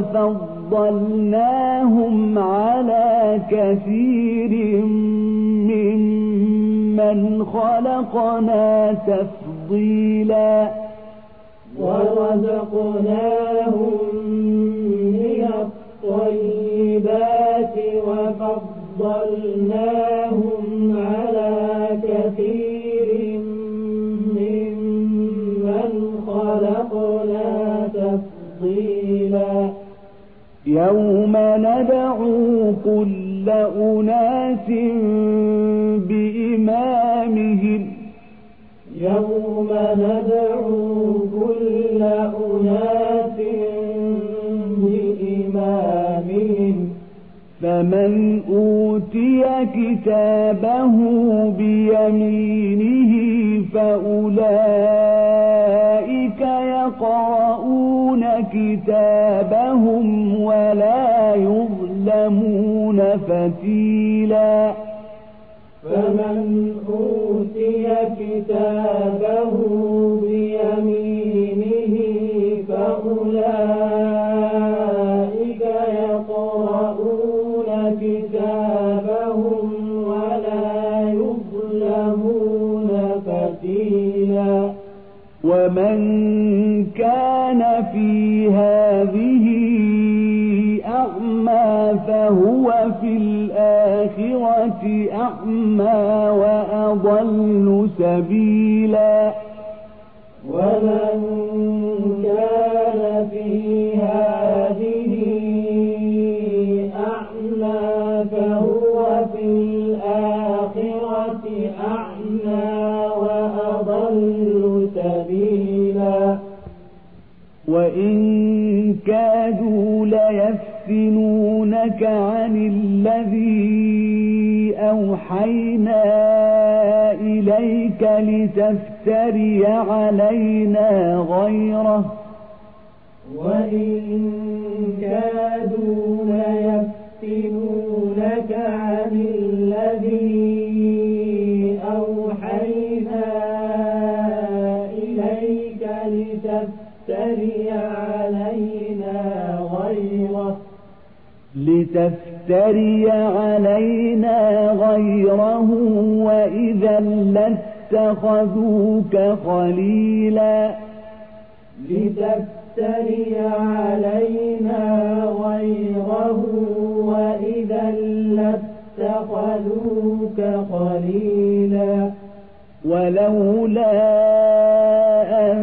Speaker 1: وفضلناهم على كثير ممن خلقنا تفضيلا
Speaker 2: ورزقناهم من الطيبات وفضلناهم على كثير ممن خلقنا تفضيلا
Speaker 1: يوم ندعو كل أناس بإمامهم
Speaker 2: يوم ندعو كل أناس بإمامهم
Speaker 1: فمن أوتي كتابه بيمينه فأولئك يقرؤون كتابهم ولا يظلمون فتيلا
Speaker 2: فمن أوتي كتابه بيمينه فأولئك يقرؤون كتابهم ولا يظلمون فتيلا
Speaker 1: ومن كان في هذه أعمى فهو في الآخرة أعمى وأضل سبيلا
Speaker 2: ومن كان في هذه أعمى فهو في الآخرة أعمى وأضل سبيلا
Speaker 1: وإن كادوا ليفتنونك عن الذي أوحينا إليك لتفتري علينا غيره
Speaker 2: وإن كادوا ليفتنونك عن الذي أوحينا إليك لتفتري علينا غيره
Speaker 1: لتفتري علينا غيره وإذا لاتخذوك خليلا
Speaker 2: لتفتري علينا غيره وإذا لاتخذوك خليلا
Speaker 1: ولولا أن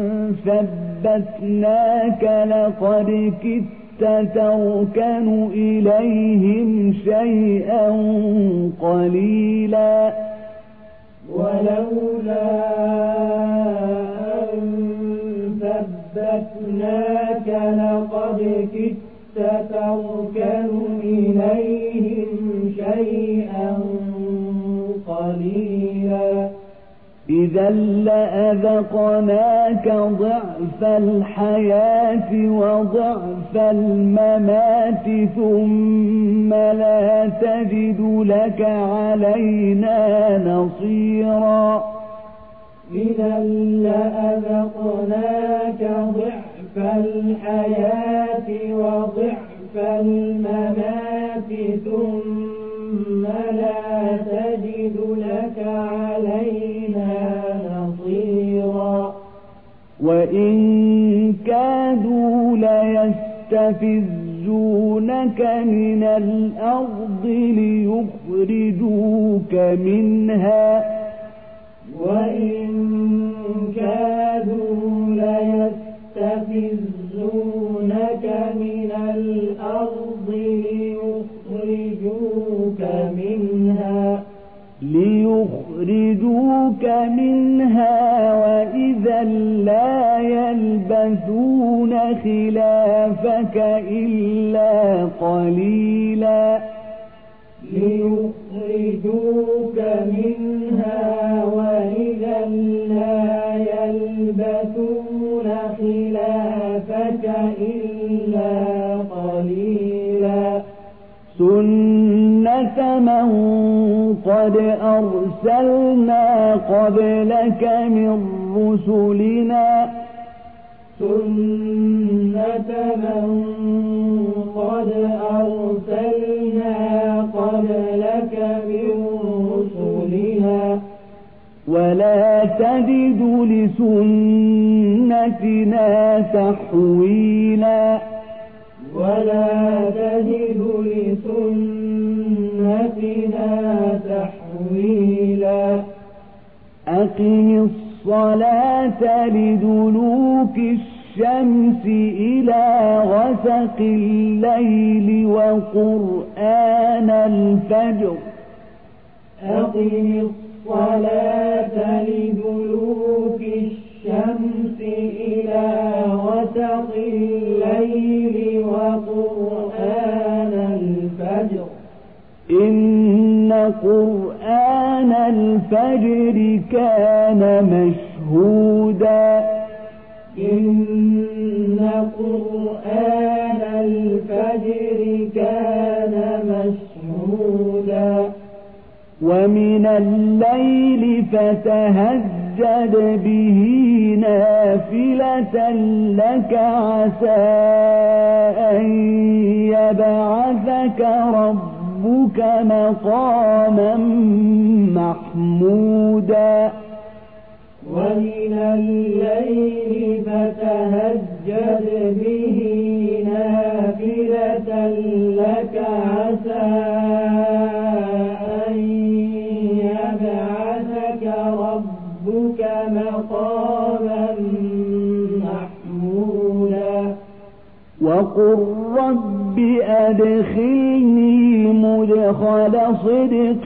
Speaker 1: ثبتناك لقد كدت تركن إليهم شيئا قليلا
Speaker 2: ولولا أن ثبتناك لقد كدت تركن إليهم شيئا قليلا
Speaker 1: إذا لأذقناك ضعف الحياة وضعف الممات ثم لا تجد لك علينا نصيرا
Speaker 2: إذا لأذقناك ضعف الحياة وضعف الممات ثم لا تجد لك علينا نصيرا
Speaker 1: وإن كادوا ليستفزونك من الأرض ليخرجوك منها
Speaker 2: وإن كادوا ليستفزونك من الأرض ليخرجوك منها
Speaker 1: ليخرجوك منها وإذا لا يلبثون خلافك إلا قليلا
Speaker 2: ليخرجوك منها وإذا لا يلبثون خلافك إلا قليلا
Speaker 1: سنة من قد أرسلنا قبلك من رسلنا
Speaker 2: سنة من قد أرسلنا قبلك من رسلنا
Speaker 1: ولا تجد لسنتنا تحويلا
Speaker 2: ولا تجد لسنتنا تحويلا
Speaker 1: أقم الصلاة لدلوك الشمس إلى غسق الليل وقرآن الفجر
Speaker 2: أقم الصلاة لدلوك الشمس إلى غسق الليل وقرآن الفجر
Speaker 1: إن قرآن الفجر كان مشهودا
Speaker 2: إن قرآن الفجر كان مشهودا
Speaker 1: ومن الليل فتهجد به نافلة لك عسى أن يبعثك ربك مقاما محمودا
Speaker 2: ومن الليل فتهجد به نافلة لك عسى أن يبعثك ربك مقاما محمودا
Speaker 1: وقل رب أدخلني مدخل صدق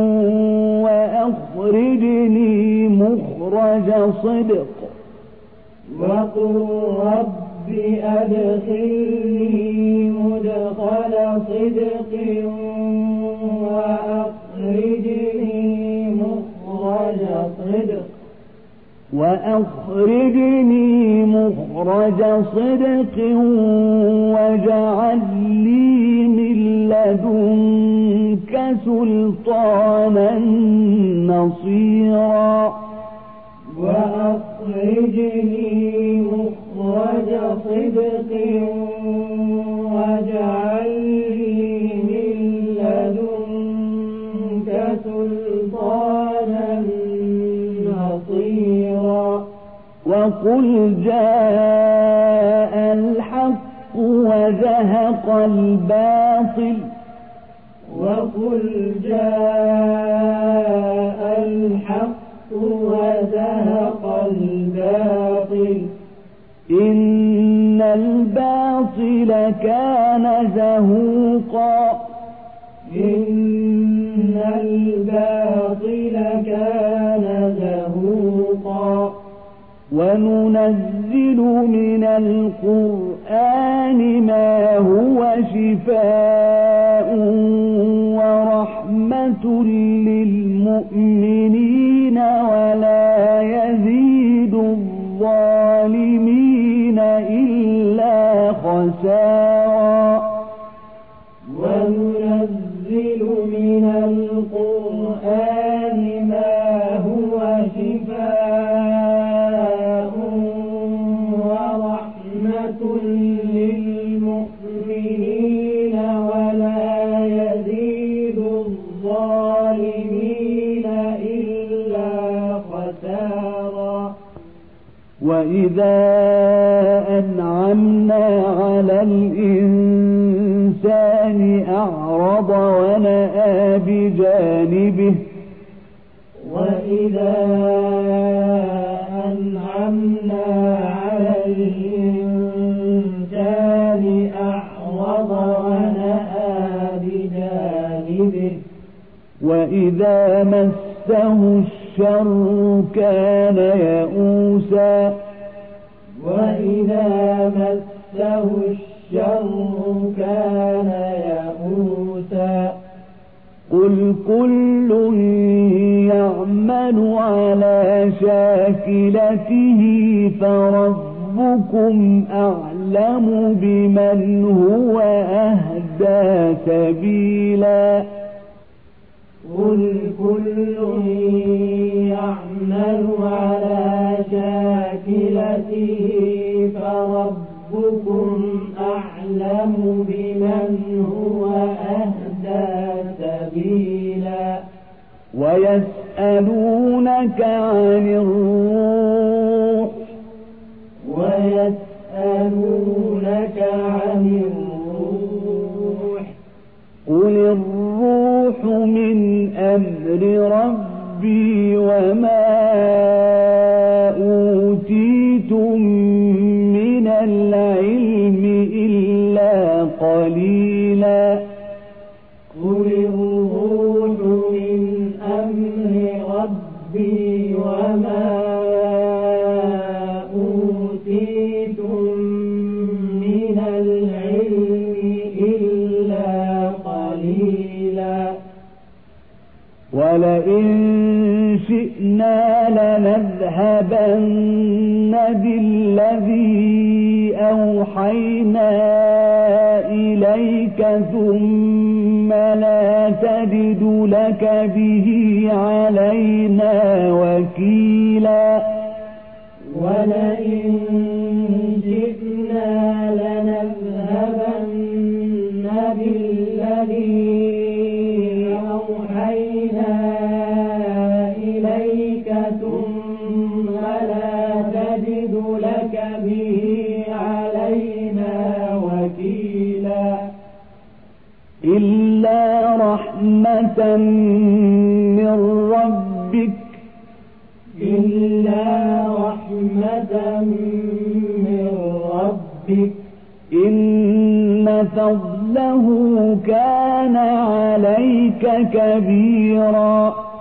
Speaker 1: وأخرجني مخرج صدق
Speaker 2: وقل رب أدخلني مدخل صدق وأخرجني مخرج صدق
Speaker 1: وأخرجني مخرج صدق واجعل لي من لدنك سلطانا نصيرا
Speaker 2: وأخرجني مخرج صدق واجعل لي من لدنك سلطانا نصيرا
Speaker 1: وقل جاء الحق وزهق الباطل
Speaker 2: وقل جاء الحق وزهق الباطل
Speaker 1: إن الباطل كان زهوقا
Speaker 2: إن الباطل كان زهوقا
Speaker 1: وننزل من القرآن ما هو شفاء ورحمة للمؤمنين ولا يزيد الظالمين إلا خسارا
Speaker 2: وننزل من القرآن ما هو شفاء ورحمة للمؤمنين ولا يزيد الظالمين إلا خسارا
Speaker 1: وإذا أنعمنا على الإنسان أعرض ونأى بجانبه
Speaker 2: وإذا أنعمنا على الإنسان أعرض ونأى بجانبه
Speaker 1: وإذا مسه الشر كان يئوسا
Speaker 2: وإذا مسه الشر كان يئوسا
Speaker 1: قل كل يعمل على شاكلته فربكم أعلم بمن هو أهدى سبيلا
Speaker 2: قل كل يعمل على شاكلته فربكم أعلم بمن هو أهدى سبيلا
Speaker 1: ويسألونك عن الروح
Speaker 2: ويسألونك عن الروح
Speaker 1: قل الروح من أمر ربي وما أوتيتم من العلم إلا قليلا
Speaker 2: قل الروح من أمر ربي وما أوتيتم من العلم إلا قليلا
Speaker 1: ولئن شئنا لنذهبن بالذي أوحينا إليك ثم لا تجد لك به علينا وكيلا
Speaker 2: ولئن جئنا لنذهبن بالذي أوحينا إليك ثم لا تجد لك به علينا وكيلا
Speaker 1: إلا رحمة من ربك
Speaker 2: إلا رحمة من ربك
Speaker 1: إن فضله كان عليك كبيرا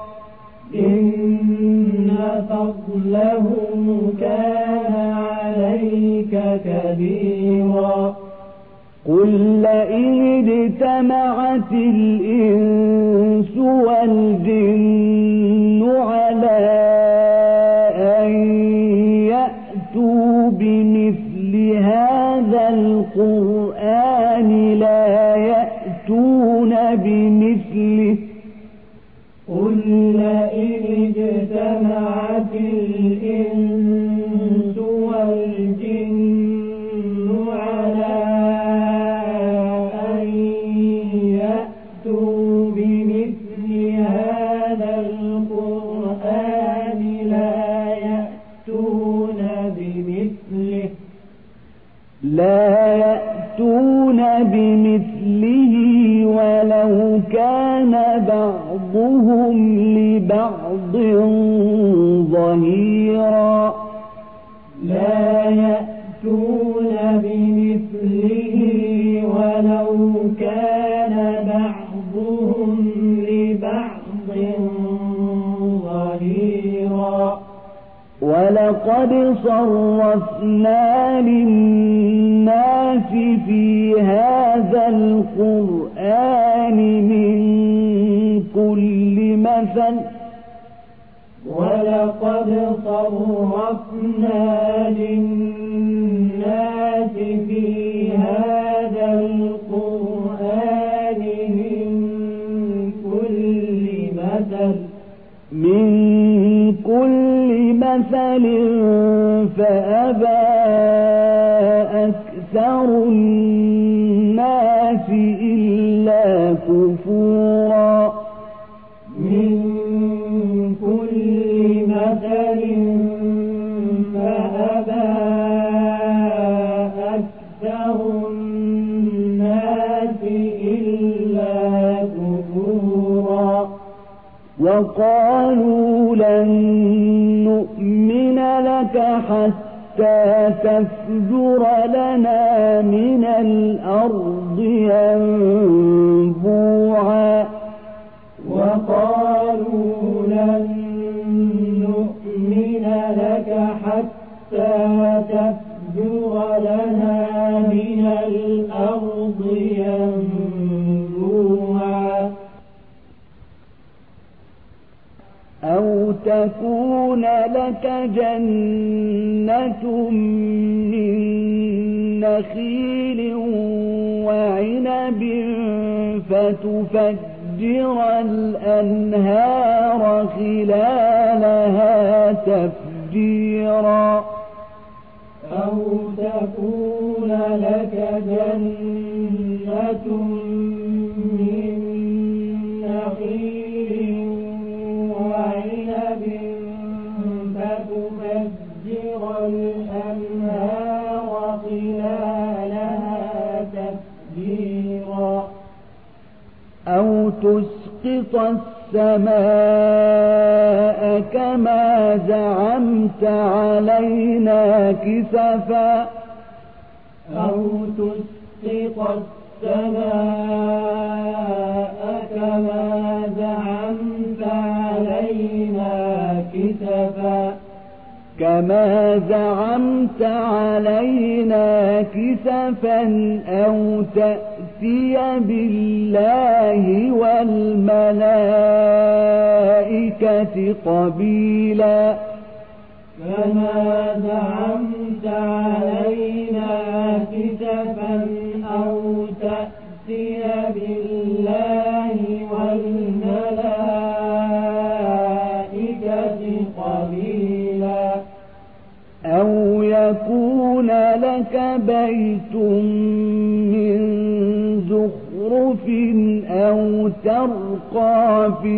Speaker 2: إن فضله كان عليك كبيرا
Speaker 1: قل لئن اجتمعت الإنس والجن على أن يأتوا بمثل هذا القرآن لا يأتون بمثله
Speaker 2: قل لئن اجتمعت الإنس والجن على أن يأتوا بمثل هذا القرآن لا يأتون بمثله
Speaker 1: لا يأتون بمثله ولو كان بعضهم لبعض ظهيرا
Speaker 2: لا يأتون بمثله ولو كان بعضهم لبعض ظهيرا
Speaker 1: ولقد صرفنا للناس في هذا القرآن من كل مثل
Speaker 2: ولقد صرفنا للناس في هذا القرآن من كل مثل
Speaker 1: من كل مثل فأبى أكثر الناس إلا كفورا
Speaker 2: من كل مثل فأبى أكثر الناس إلا كفورا
Speaker 1: وقالوا لن نؤمن لك حتى تفجر لنا من الأرض ينبوعا
Speaker 2: وقالوا لن نؤمن لك حتى تفجر لنا من الأرض ينبوعا
Speaker 1: أو تكون لك جنة من نخيل وعنب فتفجر الأنهار خلالها تفجيرا
Speaker 2: أو تكون لك جنة من نخيل وعنب فتفجر الأنهار خلالها تفجيرا
Speaker 1: أو تسقط السماء كما زعمت علينا كسفا
Speaker 2: أو تسقط السماء كما زعمت علينا كسفا
Speaker 1: كما زعمت علينا كسفا أو تأتي بالله والملائكة قبيلا
Speaker 2: كما زعمت علينا كسفا أو تأتي بالله
Speaker 1: ترقى في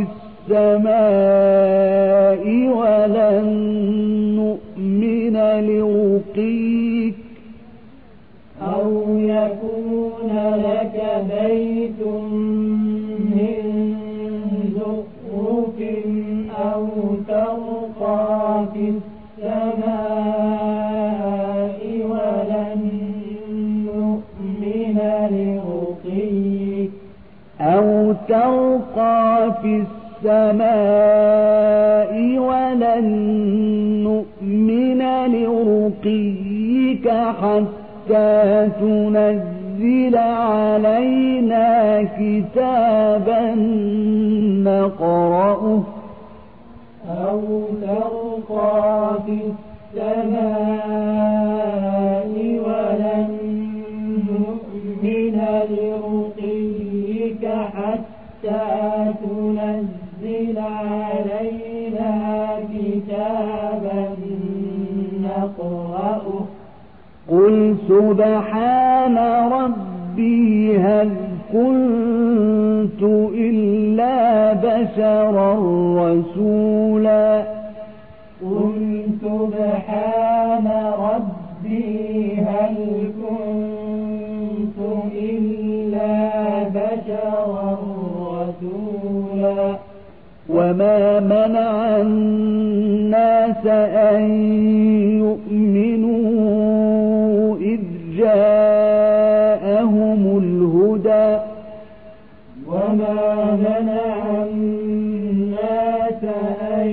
Speaker 1: السماء ولن نؤمن لرقيك
Speaker 2: أو يكون لك بيت من زخرف أو ترقى في السماء ولن نؤمن لرقيك
Speaker 1: أو ترقى في السماء ولن نؤمن لرقيك حتى تنزل علينا كتابا نقرأه
Speaker 2: أو ترقى في السماء ولن نؤمن لرقيك حتى تنزل علينا كتابا نقرأه
Speaker 1: قل سبحان ربي هل كنت إلا بشرا رسولا
Speaker 2: قل سبحان ربي هل كنت إلا بشرا رسولا
Speaker 1: وما منع الناس أن يؤمنوا إذ جاءهم الهدى
Speaker 2: وما منع الناس أن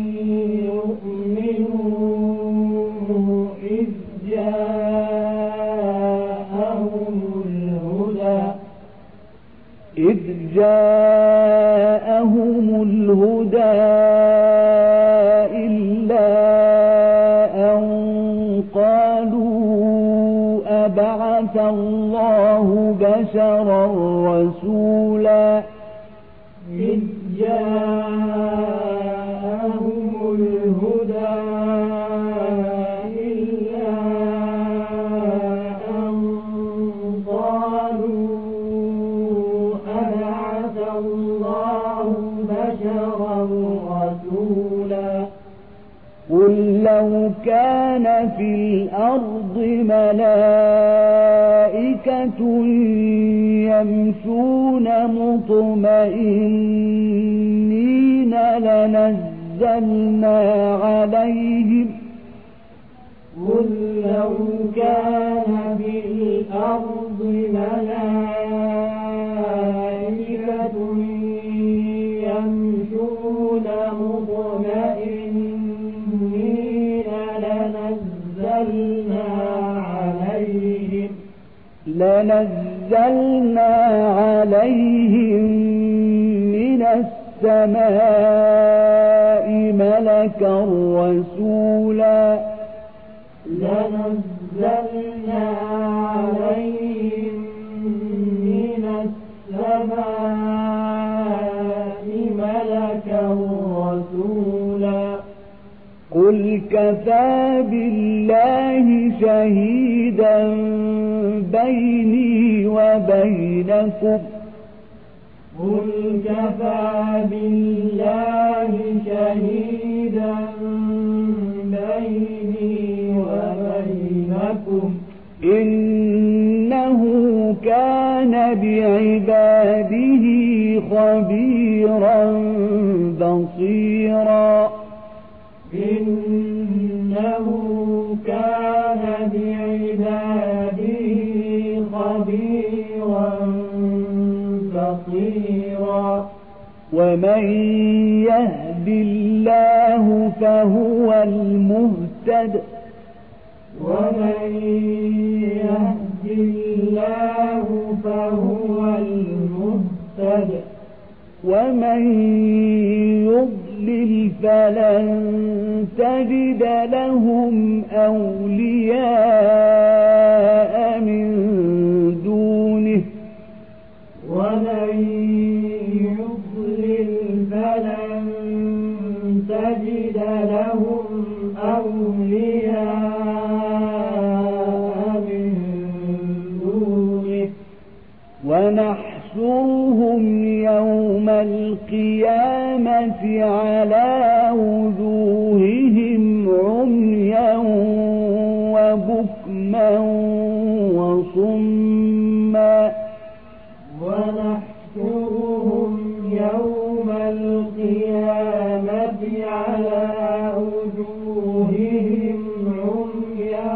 Speaker 2: يؤمنوا إذ جاءهم الهدى
Speaker 1: إذ جاءهم الهدى إلا أن قالوا أبعث الله بشرا رسولا
Speaker 2: إذ جاءهم الهدى إلا أن قالوا أبعث الله بشرا رسولا
Speaker 1: قل لو كان في الأرض ملائكة يمشون مطمئنين لنزلنا عليهم
Speaker 2: قل لو كان في الأرض ملائكة يمشون مطمئنين لنزلنا عليهم لنزلنا عليهم من السماء ملكا رسولا لنزلنا عليهم من السماء ملكا رسولا قل كفى بالله شهيدا بيني وبينكم قل كفى بالله شهيدا بيني وبينكم إنه كان بعباده خبيرا بصيرا إنه كان بعباده خبيرا بصيرا ومن يهد الله فهو المهتد ومن يهد الله فهو المهتد ومن يضلل فلن تجد لهم أولياء من دونه ومن يضلل فلن تجد لهم أولياء من دونه ونحشرهم يوم وجوههم عميا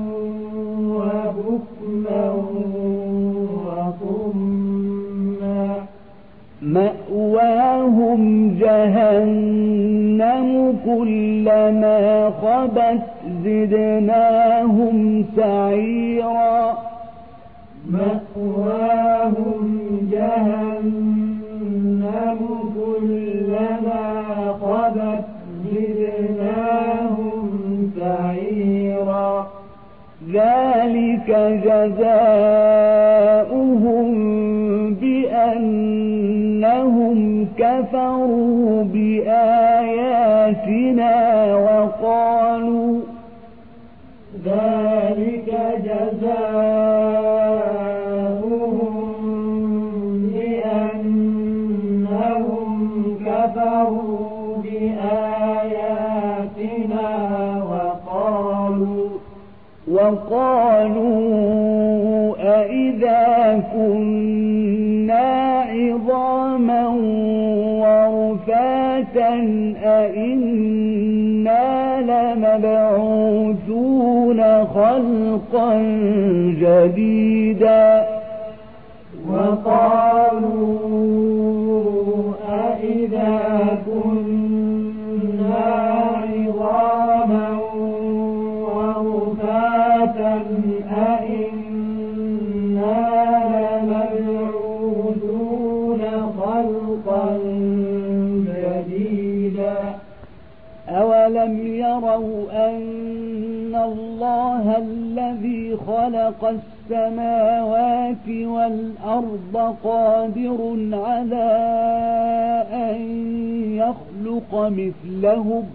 Speaker 2: وبكما وصما
Speaker 1: مأواهم جهنم كلما خبت زدناهم سعيرا
Speaker 2: مأواهم جهنم كلما خبت زدناهم سعيرا
Speaker 1: ذلك جزاؤهم بأنهم كفروا بآياتنا وقالوا
Speaker 2: ذلك جزاؤهم بأنهم كفروا بآياتنا وقالوا
Speaker 1: وقالوا أئذا كنا عظاما ورفاتا أئنا لمبعوثون خلقا جديدا
Speaker 2: وقالوا أئذا كنا عظاما ورفاتا أئنا لمبعوثون خلقا جديدا
Speaker 1: أولم يروا أن الله الذي خلق السماوات والأرض قادر على أن يخلق مثلهم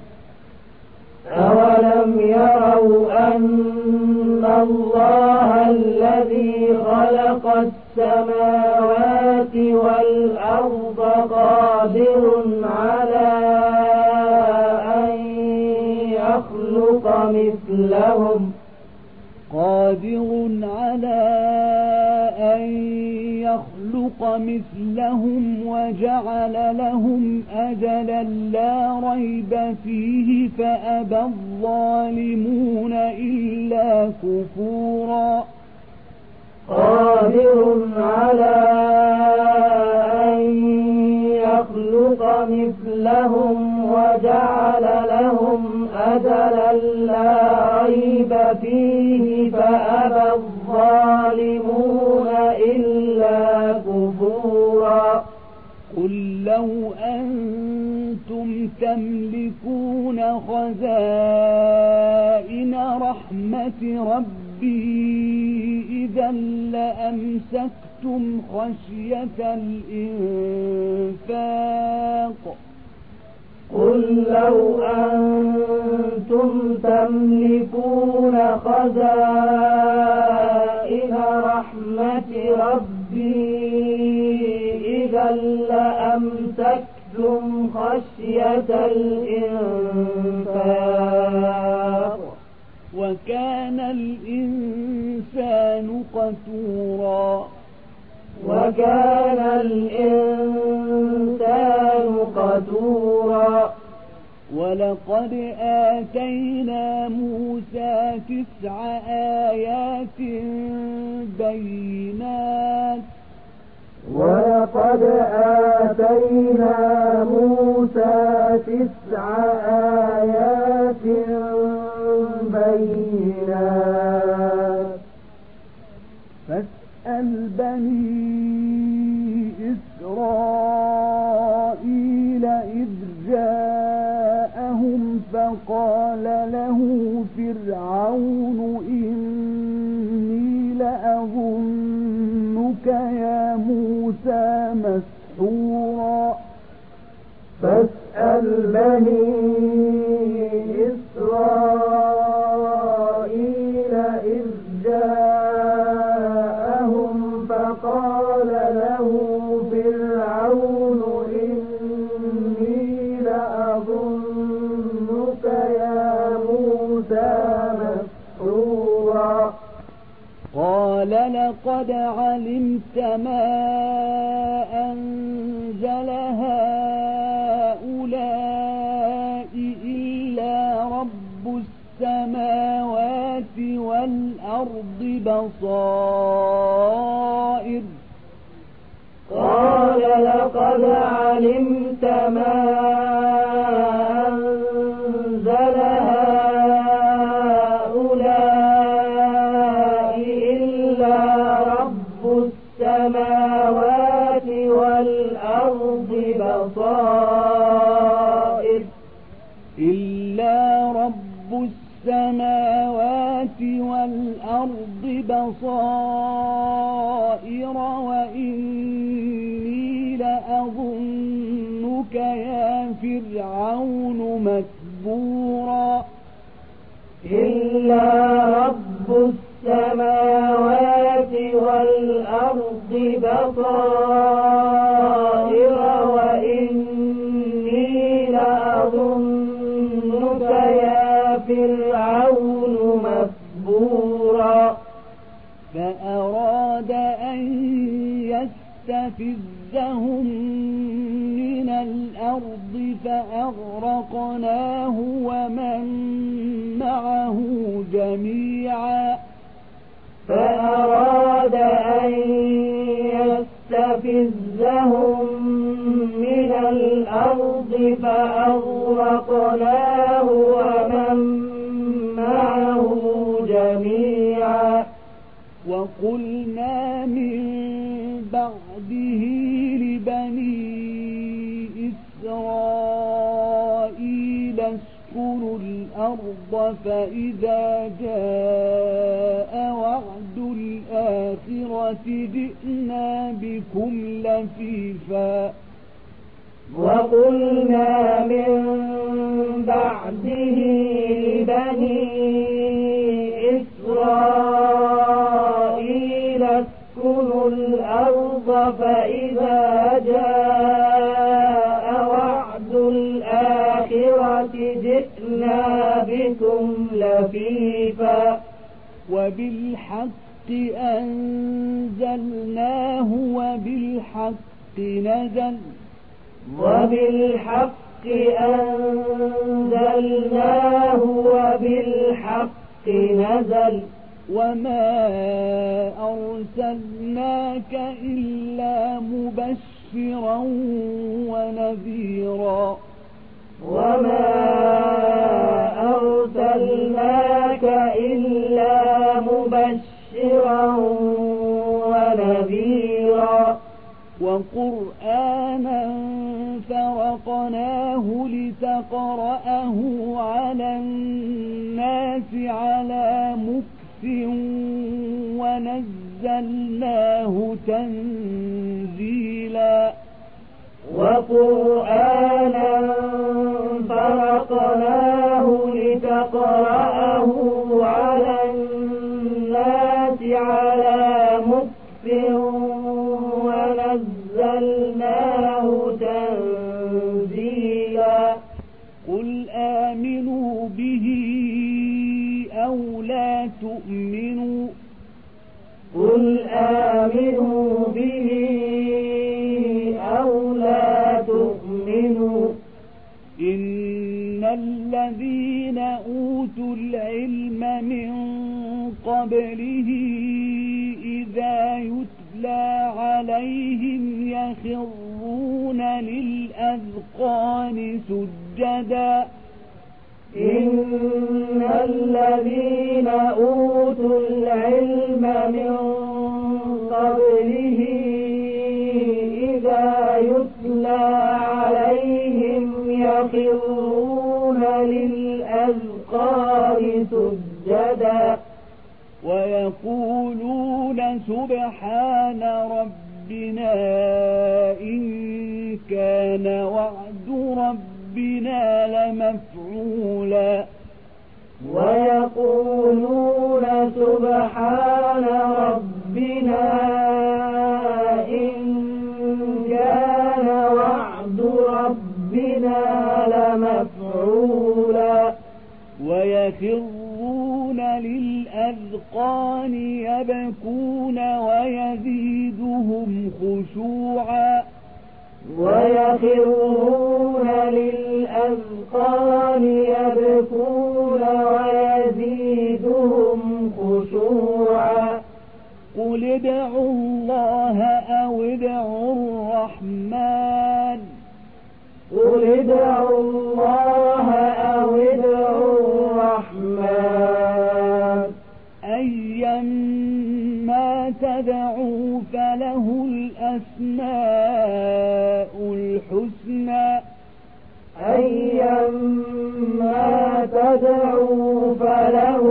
Speaker 2: أولم يروا أن الله الذي خلق السماوات والأرض قادر على أن يخلق مثلهم
Speaker 1: قادر على أن يخلق مثلهم وجعل لهم أجلا لا ريب فيه فأبى الظالمون إلا كفورا
Speaker 2: قادر على أن يخلق مثلهم وجعل لهم أجلا لا ريب فيه فأبى الظالمون إلا كفورا
Speaker 1: قل لو أنتم تملكون خزائن رحمة ربي إذا لأمسكتم خشية الإنفاق
Speaker 2: قل لو أنتم تملكون خزائن رحمة ربي إذا لأمسكتم خشية الإنفاق
Speaker 1: وكان الإنسان قتورا
Speaker 2: وكان الإنسان قتورا
Speaker 1: ولقد آتينا موسى تسع آيات بينات
Speaker 2: ولقد آتينا موسى تسع آيات بينات
Speaker 1: فاسأل بني إسرائيل إذ جاءهم فقال له فرعون إني لأظنك يا موسى مسحورا
Speaker 2: فاسأل بني إسرائيل إذ جاءهم فقال له فرعون إني لأظنك يا موسى مسحورا
Speaker 1: قال لقد علمت ما أنزل هؤلاء إلا الأرض بصائر
Speaker 2: قال لقد علمت ما أنزل هؤلاء إلا رب السماوات والأرض بصائر
Speaker 1: إلا رب السماوات والأرض بصائر وإني لأظنك يا فرعون مثبورا
Speaker 2: إلا رب السماوات والأرض بصائر وإني لأظنك يا فرعون مثبورا
Speaker 1: فأراد أن يستفزهم من الأرض فأغرقناه ومن معه جميعا
Speaker 2: فأراد أن يستفزهم من الأرض فأغرقناه ومن معه جميعا
Speaker 1: وقلنا من بعده لبني إسرائيل اسكنوا الأرض فإذا جاء وعد الآخرة جئنا بكم لفيفا
Speaker 2: وقلنا من بعده لبني إسرائيل اسكنوا الأرض فإذا جاء وعد الآخرة جئنا بكم لفيفا
Speaker 1: وبالحق أنزلناه وبالحق نزل
Speaker 2: وبالحق أنزلناه وبالحق نزل
Speaker 1: وما أرسلناك إلا مبشرا ونذيرا
Speaker 2: وما أرسلناك إلا مبشرا ونذيرا
Speaker 1: وقرآنا فرقناه لتقرأه على الناس على مكث ونزلناه تنزيلا
Speaker 2: وقرآنا فرقناه لتقرأه على الناس على مكث ونزلناه تنزيلا
Speaker 1: قل آمنوا به أو لا تؤمنوا
Speaker 2: قل آمنوا به أو لا تؤمنوا
Speaker 1: إن الذين أوتوا العلم من قبله إذا يتلى عليهم يخرون للأذقان سجدا
Speaker 2: إن الذين أوتوا العلم من قبله إذا يتلى عليهم يخرون للأذقان سجدا
Speaker 1: ويقولون سبحان ربنا إن كان وعد ربنا لمفعولا
Speaker 2: ويقولون سبحان ربنا إن كان وعد ربنا لمفعولا
Speaker 1: ويخرون للأذقان يبكون ويزيدهم خشوعا
Speaker 2: ويخرون للأذقان يبكون ويزيدهم خشوعا
Speaker 1: الأسماء الحسنى
Speaker 2: أيما تدعوا فله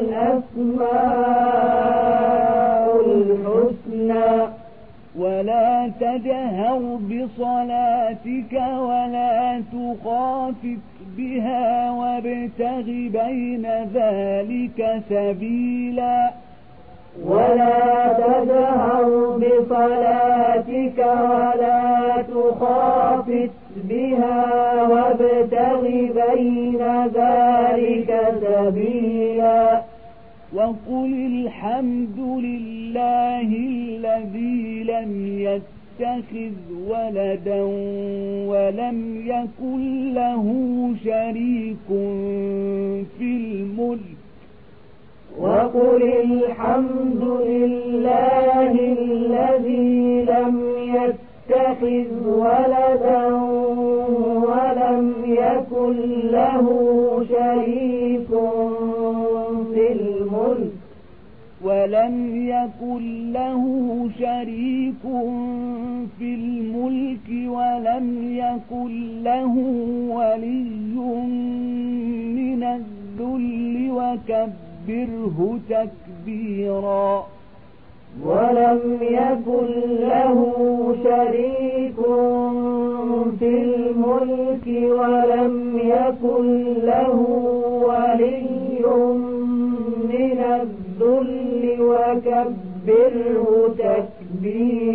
Speaker 2: الأسماء الحسنى
Speaker 1: ولا تجهر بصلاتك ولا تخافت بها وابتغ بين ذلك سبيلا
Speaker 2: ولا تجهر بصلاتك ولا تخافت بها وابتغ بين ذلك سبيلا
Speaker 1: وقل الحمد لله الذي لم يتخذ ولدا ولم يكن له شريك في الملك
Speaker 2: وقل الحمد لله الذي لم يتخذ ولدا ولم يكن له شريك في الملك
Speaker 1: ولم يكن له شريك في الملك ولم يكن له ولي من الذل وكبره تكبيرا
Speaker 2: ولم يكن له شريك في الملك ولم يكن له ولي من الذل وكبره تكبيرا